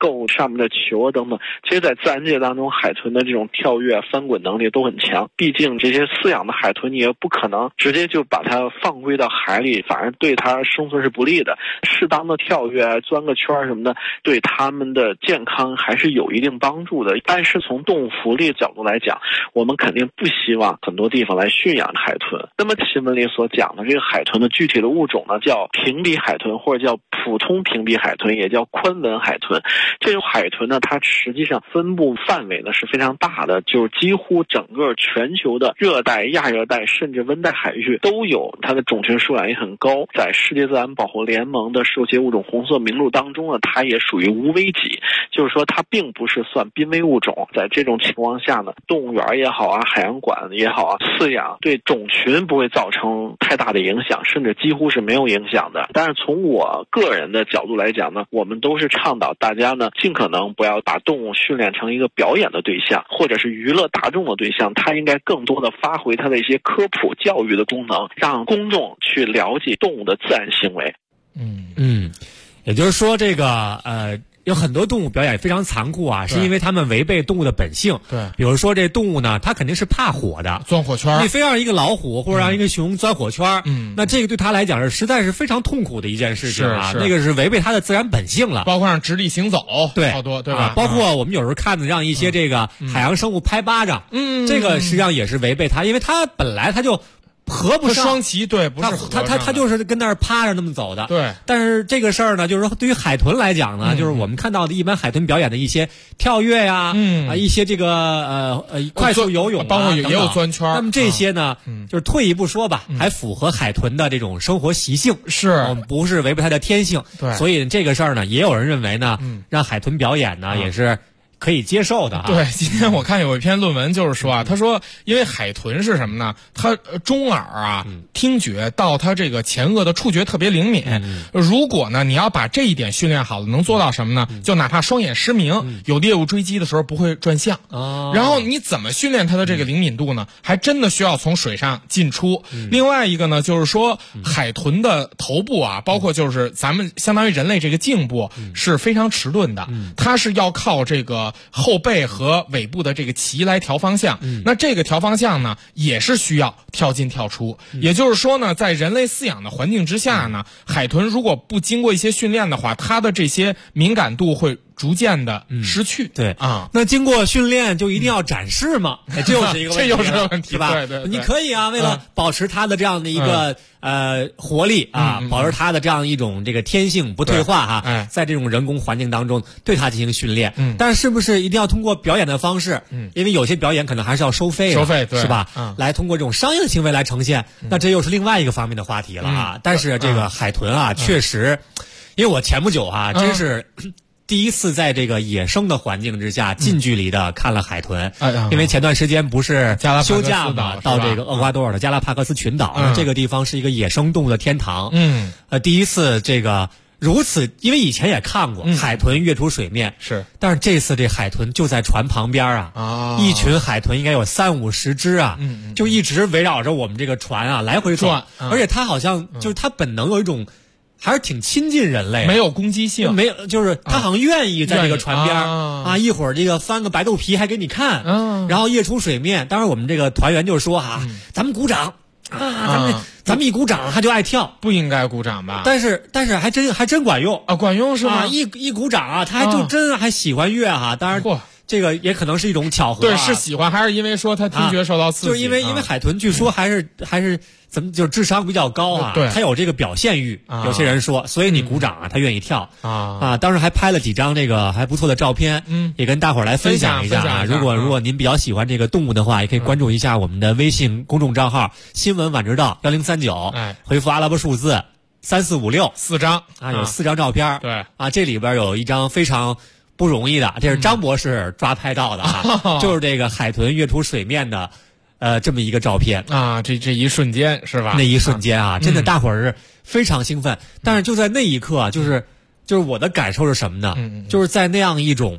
上面的球啊等等。其实在自然界当中，海豚的这种跳跃、翻滚能力都很强。毕竟这些饲养的海豚，你也不可能直接就把它放归到海里，反而对它生存是不利的。适当的跳跃、钻个圈什么的，对它们的健康还是有一定帮助的。但是从动物福利角度来讲，我们肯定不希望很多地方来驯养海豚。那么新闻里所讲的这个海豚的具体的物种呢，叫平鼻海豚，或者叫普通平鼻海豚，也叫宽吻海豚。这种海豚呢，它实际上分布范围呢是非常大的，就是几乎整个全球的热带、亚热带甚至温带海域都有，它的种群数量也很高。在世界自然保护联盟的受限物种红色名录当中呢，它也属于无危级，就是说它并不是算濒危物种。在这种情况下呢，动物园也好啊，海洋馆也好啊，饲养对种群不会造成太大的影响，甚至几乎是没有影响的。但是从我个人的角度来讲呢，我们都是倡导大家呢尽可能不要把动物训练成一个表演的对象，或者是娱乐大众的对象，它应该更多的发挥它的一些科普教育的功能，让公众去了解动物的自然行为。 也就是说这个有很多动物表演非常残酷啊，是因为它们违背动物的本性。 对， 比如说这动物呢，它肯定是怕火的， 钻火圈。 你非让一个老虎或者让一个熊钻火圈，那这个对它来讲是实在是非常痛苦的一件事情啊，那个是违背它的自然本性了。 包括让直立行走， 对， 好多对吧？ 包括我们有时候看的让一些这个海洋生物拍巴掌，这个实际上也是违背它，因为它本来它就合不上双鳍，对，不是他就是跟那儿趴着那么走的。 对， 但是这个事儿呢，就是说对于海豚来讲呢，就是我们看到的一般海豚表演的一些跳跃呀，一些这个快速游泳， 包括也有钻圈。 那么这些呢，就是退一步说吧，还符合海豚的这种生活习性，不是违背它的天性。 对， 所以这个事儿呢，也有人认为呢，让海豚表演呢，也是可以接受的。 对，今天我看有一篇论文就是说啊，他说因为海豚是什么呢？它中耳啊、听觉到它这个前额的触觉特别灵敏。如果呢你要把这一点训练好了，能做到什么呢？就哪怕双眼失明，有猎物追击的时候不会转向。然后你怎么训练它的这个灵敏度呢？还真的需要从水上进出。另外一个呢，就是说海豚的头部啊，包括就是咱们相当于人类这个颈部是非常迟钝的，它是要靠这个后背和尾部的这个鳍来调方向。那这个调方向呢，也是需要跳进跳出。也就是说呢，在人类饲养的环境之下呢，海豚如果不经过一些训练的话，它的这些敏感度会逐渐的失去。 对啊，那经过训练就一定要展示吗？这又是一个问题， 这又是个问题， 是吧？ 对， 你可以啊，为了保持它的这样的一个活力啊，保持它的这样一种这个天性不退化哈，在这种人工环境当中对它进行训练。但是不是一定要通过表演的方式？因为有些表演可能还是要收费， 对， 是吧？来通过这种商业的行为来呈现，那这又是另外一个方面的话题了啊。但是这个海豚啊，确实，因为我前不久啊，真是第一次在这个野生的环境之下近距离的看了海豚。因为前段时间不是休假嘛，到这个厄瓜多尔的加拉帕戈斯群岛，这个地方是一个野生动物的天堂。第一次这个如此，因为以前也看过海豚跃出水面，但是这次这海豚就在船旁边啊，一群海豚应该有30-50只啊，就一直围绕着我们这个船啊来回转，而且它好像就是它本能有一种还是挺亲近人类， 没有攻击性， 没有，就是他好像愿意在这个船边啊，一会儿这个翻个白豆皮还给你看，然后跃出水面。当然我们这个团员就说咱们鼓掌啊，咱们一鼓掌他就爱跳， 不应该鼓掌吧？ 但是还真管用啊，管用是吗？ 一鼓掌啊，他还就真还喜欢乐哈，当然这个也可能是一种巧合。 对，是喜欢还是因为说他听觉受到刺激？ 就是因为海豚据说还是怎么就是智商比较高啊， 对， 他有这个表现欲。有些人说，所以你鼓掌啊，他愿意跳当时还拍了几张这个还不错的照片，也跟大伙儿来分享一下啊。如果您比较喜欢这个动物的话，也可以关注一下我们的微信公众账号“新闻晚知道1039”，回复阿拉伯数字3456 4张啊，有4张照片。 对啊， 这里边有一张非常不容易的，这是张博士抓拍到的啊，就是这个海豚跃出水面的这么一个照片啊，这一瞬间是吧？ 那一瞬间啊，真的大伙儿是非常兴奋。但是就在那一刻啊，就是我的感受是什么呢？就是在那样一种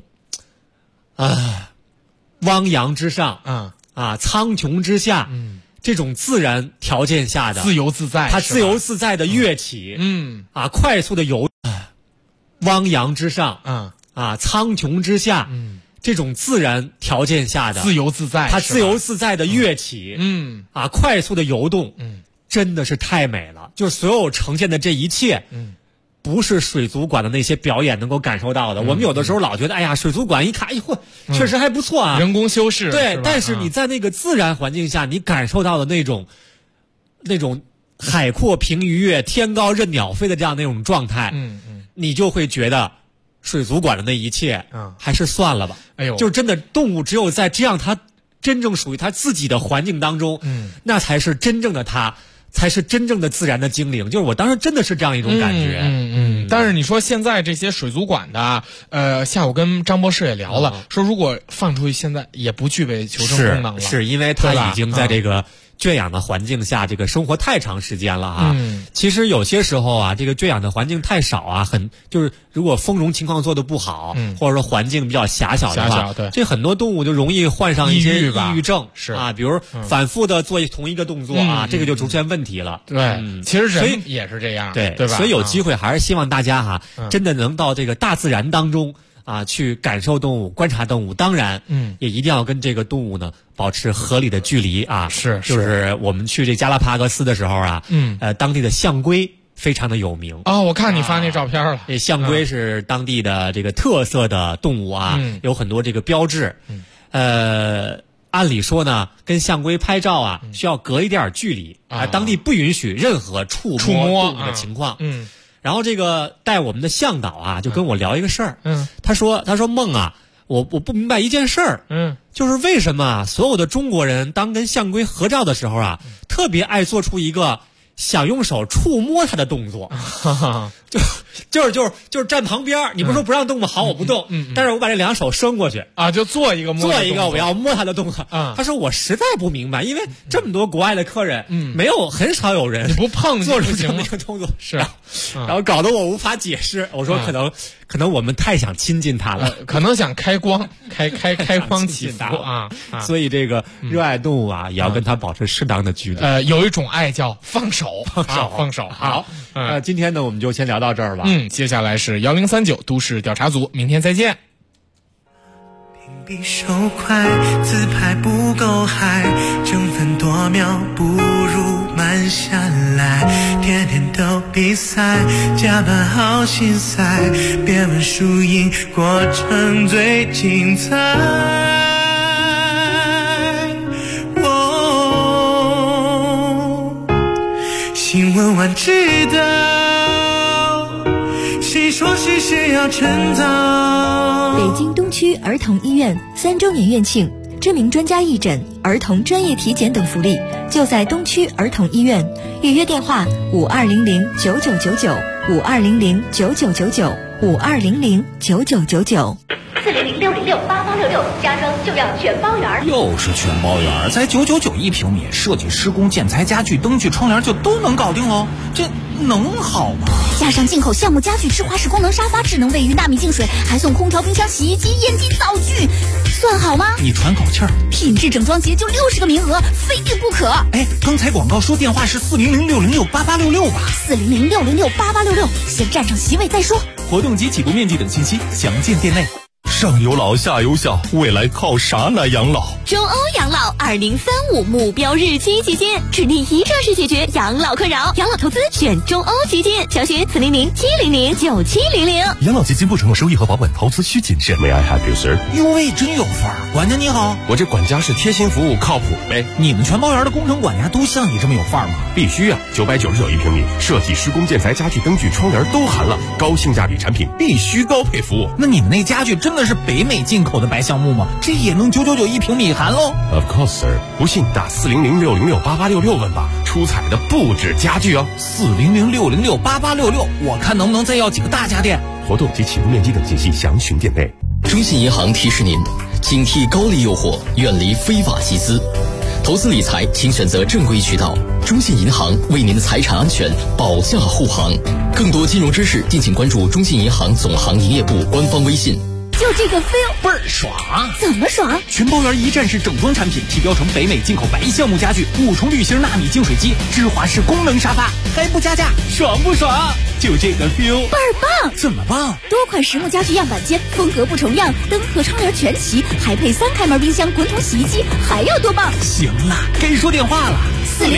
汪洋之上苍穹之下，这种自然条件下的自由自在， 它自由自在的跃起，快速的游，汪洋之上苍穹之下，这种自然条件下的自由自在， 它自由自在的跃起，快速的游动，真的是太美了。就是所有呈现的这一切，不是水族馆的那些表演能够感受到的。我们有的时候老觉得，哎呀，水族馆一看，确实还不错啊， 人工修饰， 对。但是你在那个自然环境下，你感受到的那种海阔凭鱼跃、天高任鸟飞的这样那种状态，你就会觉得水族馆的那一切，还是算了吧。哎呦，就是真的，动物只有在这样它真正属于它自己的环境当中，那才是真正的它。才是真正的自然的精灵，就是我当时真的是这样一种感觉。 但是你说现在这些水族馆的，下午跟张博士也聊了，说如果放出去，现在也不具备求生功能了， 是因为它已经在这个圈养的环境下，这个生活太长时间了啊。其实有些时候啊，这个圈养的环境太少啊，就是如果丰容情况做得不好，或者说环境比较狭小的话，这很多动物就容易患上一些抑郁症，是啊，比如反复的做同一个动作啊，这个就出现问题了。 对，其实人也是这样， 对吧？ 所以有机会还是希望大家真的能到这个大自然当中去感受动物、观察动物。当然，也一定要跟这个动物呢保持合理的距离啊。就是我们去这加拉帕戈斯的时候啊，当地的象龟非常的有名我看你发那照片了。 这象龟是当地的这个特色的动物啊，有很多这个标志。按理说呢，跟象龟拍照啊，需要隔一点距离当地不允许任何触摸动物的情况。然后这个带我们的向导啊，就跟我聊一个事儿。他说梦啊，我不明白一件事儿。就是为什么所有的中国人当跟象龟合照的时候啊，特别爱做出一个想用手触摸它的动作。就是站旁边，你不是说不让动物好，我不动，但是我把这两手伸过去就做一个我要摸它的动作。他说我实在不明白，因为这么多国外的客人，很少有人你不碰做出这么一个动作，是，然后搞得我无法解释。我说可能我们太想亲近它了， 可能想开光祈福所以这个热爱动物啊，也要跟它保持适当的距离。 有一种爱叫放手。 好，今天呢，我们就先聊到这儿吧。 接下来是1039都市调查组，明天再见。 屏蔽手快，自拍不够嗨，争分夺秒不如慢下来，天天都比赛，加班好心塞，别问输赢，过程最精彩。新闻晚知道，谁说谁先要趁早。 北京东区儿童医院3周年院庆，知名专家义诊、儿童专业体检等福利，就在东区儿童医院。预约电话：5200-9999，5200-9999，5200-9999。 4006068866，家装就要全包圆。 又是全包圆，才999一平米，设计施工、建材、家具、灯具、窗帘就都能搞定喽，这能好吗？ 加上进口项目家具、智华式功能沙发、智能卫浴、纳米净水，还送空调、冰箱、洗衣机、烟机、灶具，算好吗？ 你喘口气儿。 品质整装节就60个名额，非订不可。 刚才广告说电话是4006068866吧 ？4006068866，先占上席位再说。 活动及起步面积等信息详见店内。 上有老下有小，未来靠啥来养老？ 中欧养老2035目标日期基金，致力一站式解决养老困扰，养老投资选中欧基金，详询400-700-9700。 养老基金不承诺收益和保本，投资需谨慎。May I help you, sir？ 哟喂，真有范儿！管家你好， 我这管家是贴心服务，靠谱呗。 你们全包圆的工程管家都像你这么有范儿吗？ 必须啊！999一平米，设计、施工、建材、家具、灯具、窗帘都含了，高性价比产品，必须高配服务。 那你们那家具真的是北美进口的白橡木吗？这也能999一平米含喽 ？Of course, sir。不信打400-606-8866问吧。出彩的不止家具哦 ，400-606-8866，我看能不能再要几个大家电。 活动及起步面积等信息详询店内。 中信银行提示您，警惕高利诱惑，远离非法集资。投资理财，请选择正规渠道。中信银行为您的财产安全保驾护航。更多金融知识，敬请关注中信银行总行营业部官方微信。 就就这个 feel 倍儿爽。 怎么爽？ 全包圆一站式整装产品，提标成北美进口白橡木家具，5重滤芯纳米净水机，芝华士功能沙发，还不加价，爽不爽？就这个 feel 倍儿棒！ 怎么棒？ 多款实木家具样板间，风格不重样，灯和窗帘全齐，还配3开门冰箱、滚筒洗衣机，还要多棒？ 行了，该说电话了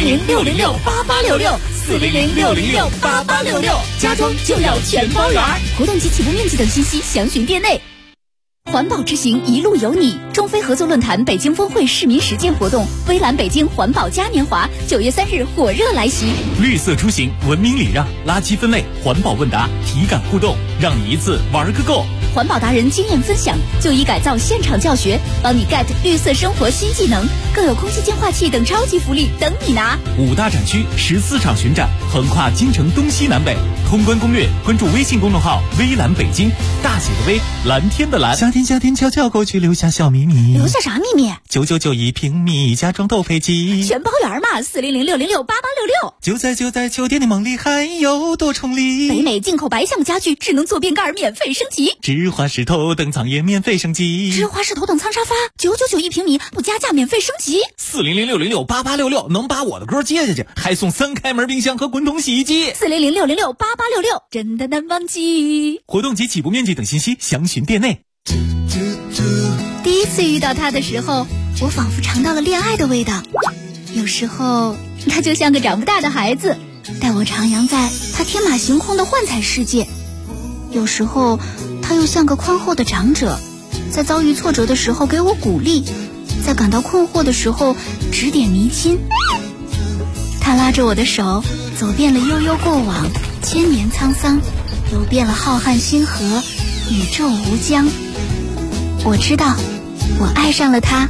，400-606-8866，400-606-8866，家装就要全包圆。活动及起步面积等信息详询店内。环保之行，一路有你。中非合作论坛北京峰会市民实践活动，微蓝北京环保嘉年华，9月3日火热来袭。 绿色出行，文明礼让，垃圾分类，环保问答，体感互动，让你一次玩个够。 环保达人经验分享，就医改造现场教学，帮你 get 绿色生活新技能，更有空气净化器等超级福利等你拿。 5大展区，14场巡展，横跨京城东西南北。通关攻略，关注微信公众号微蓝北京，大写的微，蓝天的蓝。夏天悄悄过去，留下小秘密。 留下啥秘密 ？9991平米，家装都配齐， 全包圆嘛，400-606-8866。 就在秋天的梦里，还有多重礼。 北美进口白橡木家具，智能坐便盖免费升级， 芝华士头等舱也免费升级， 芝华士头等舱沙发999平米，不加价免费升级。 400-606-8866，能把我的歌接下去，还送3开门冰箱和滚筒洗衣机。 400-606-8866，真的难忘记。 活动及起步面积等信息详询店内。 第一次遇到他的时候，我仿佛尝到了恋爱的味道。有时候他就像个长不大的孩子，带我徜徉在他天马行空的幻彩世界。有时候他又像个宽厚的长者，在遭遇挫折的时候给我鼓励，在感到困惑的时候指点迷津。他拉着我的手，走遍了悠悠过往，千年沧桑，游遍了浩瀚星河，宇宙无疆。我知道，我爱上了他。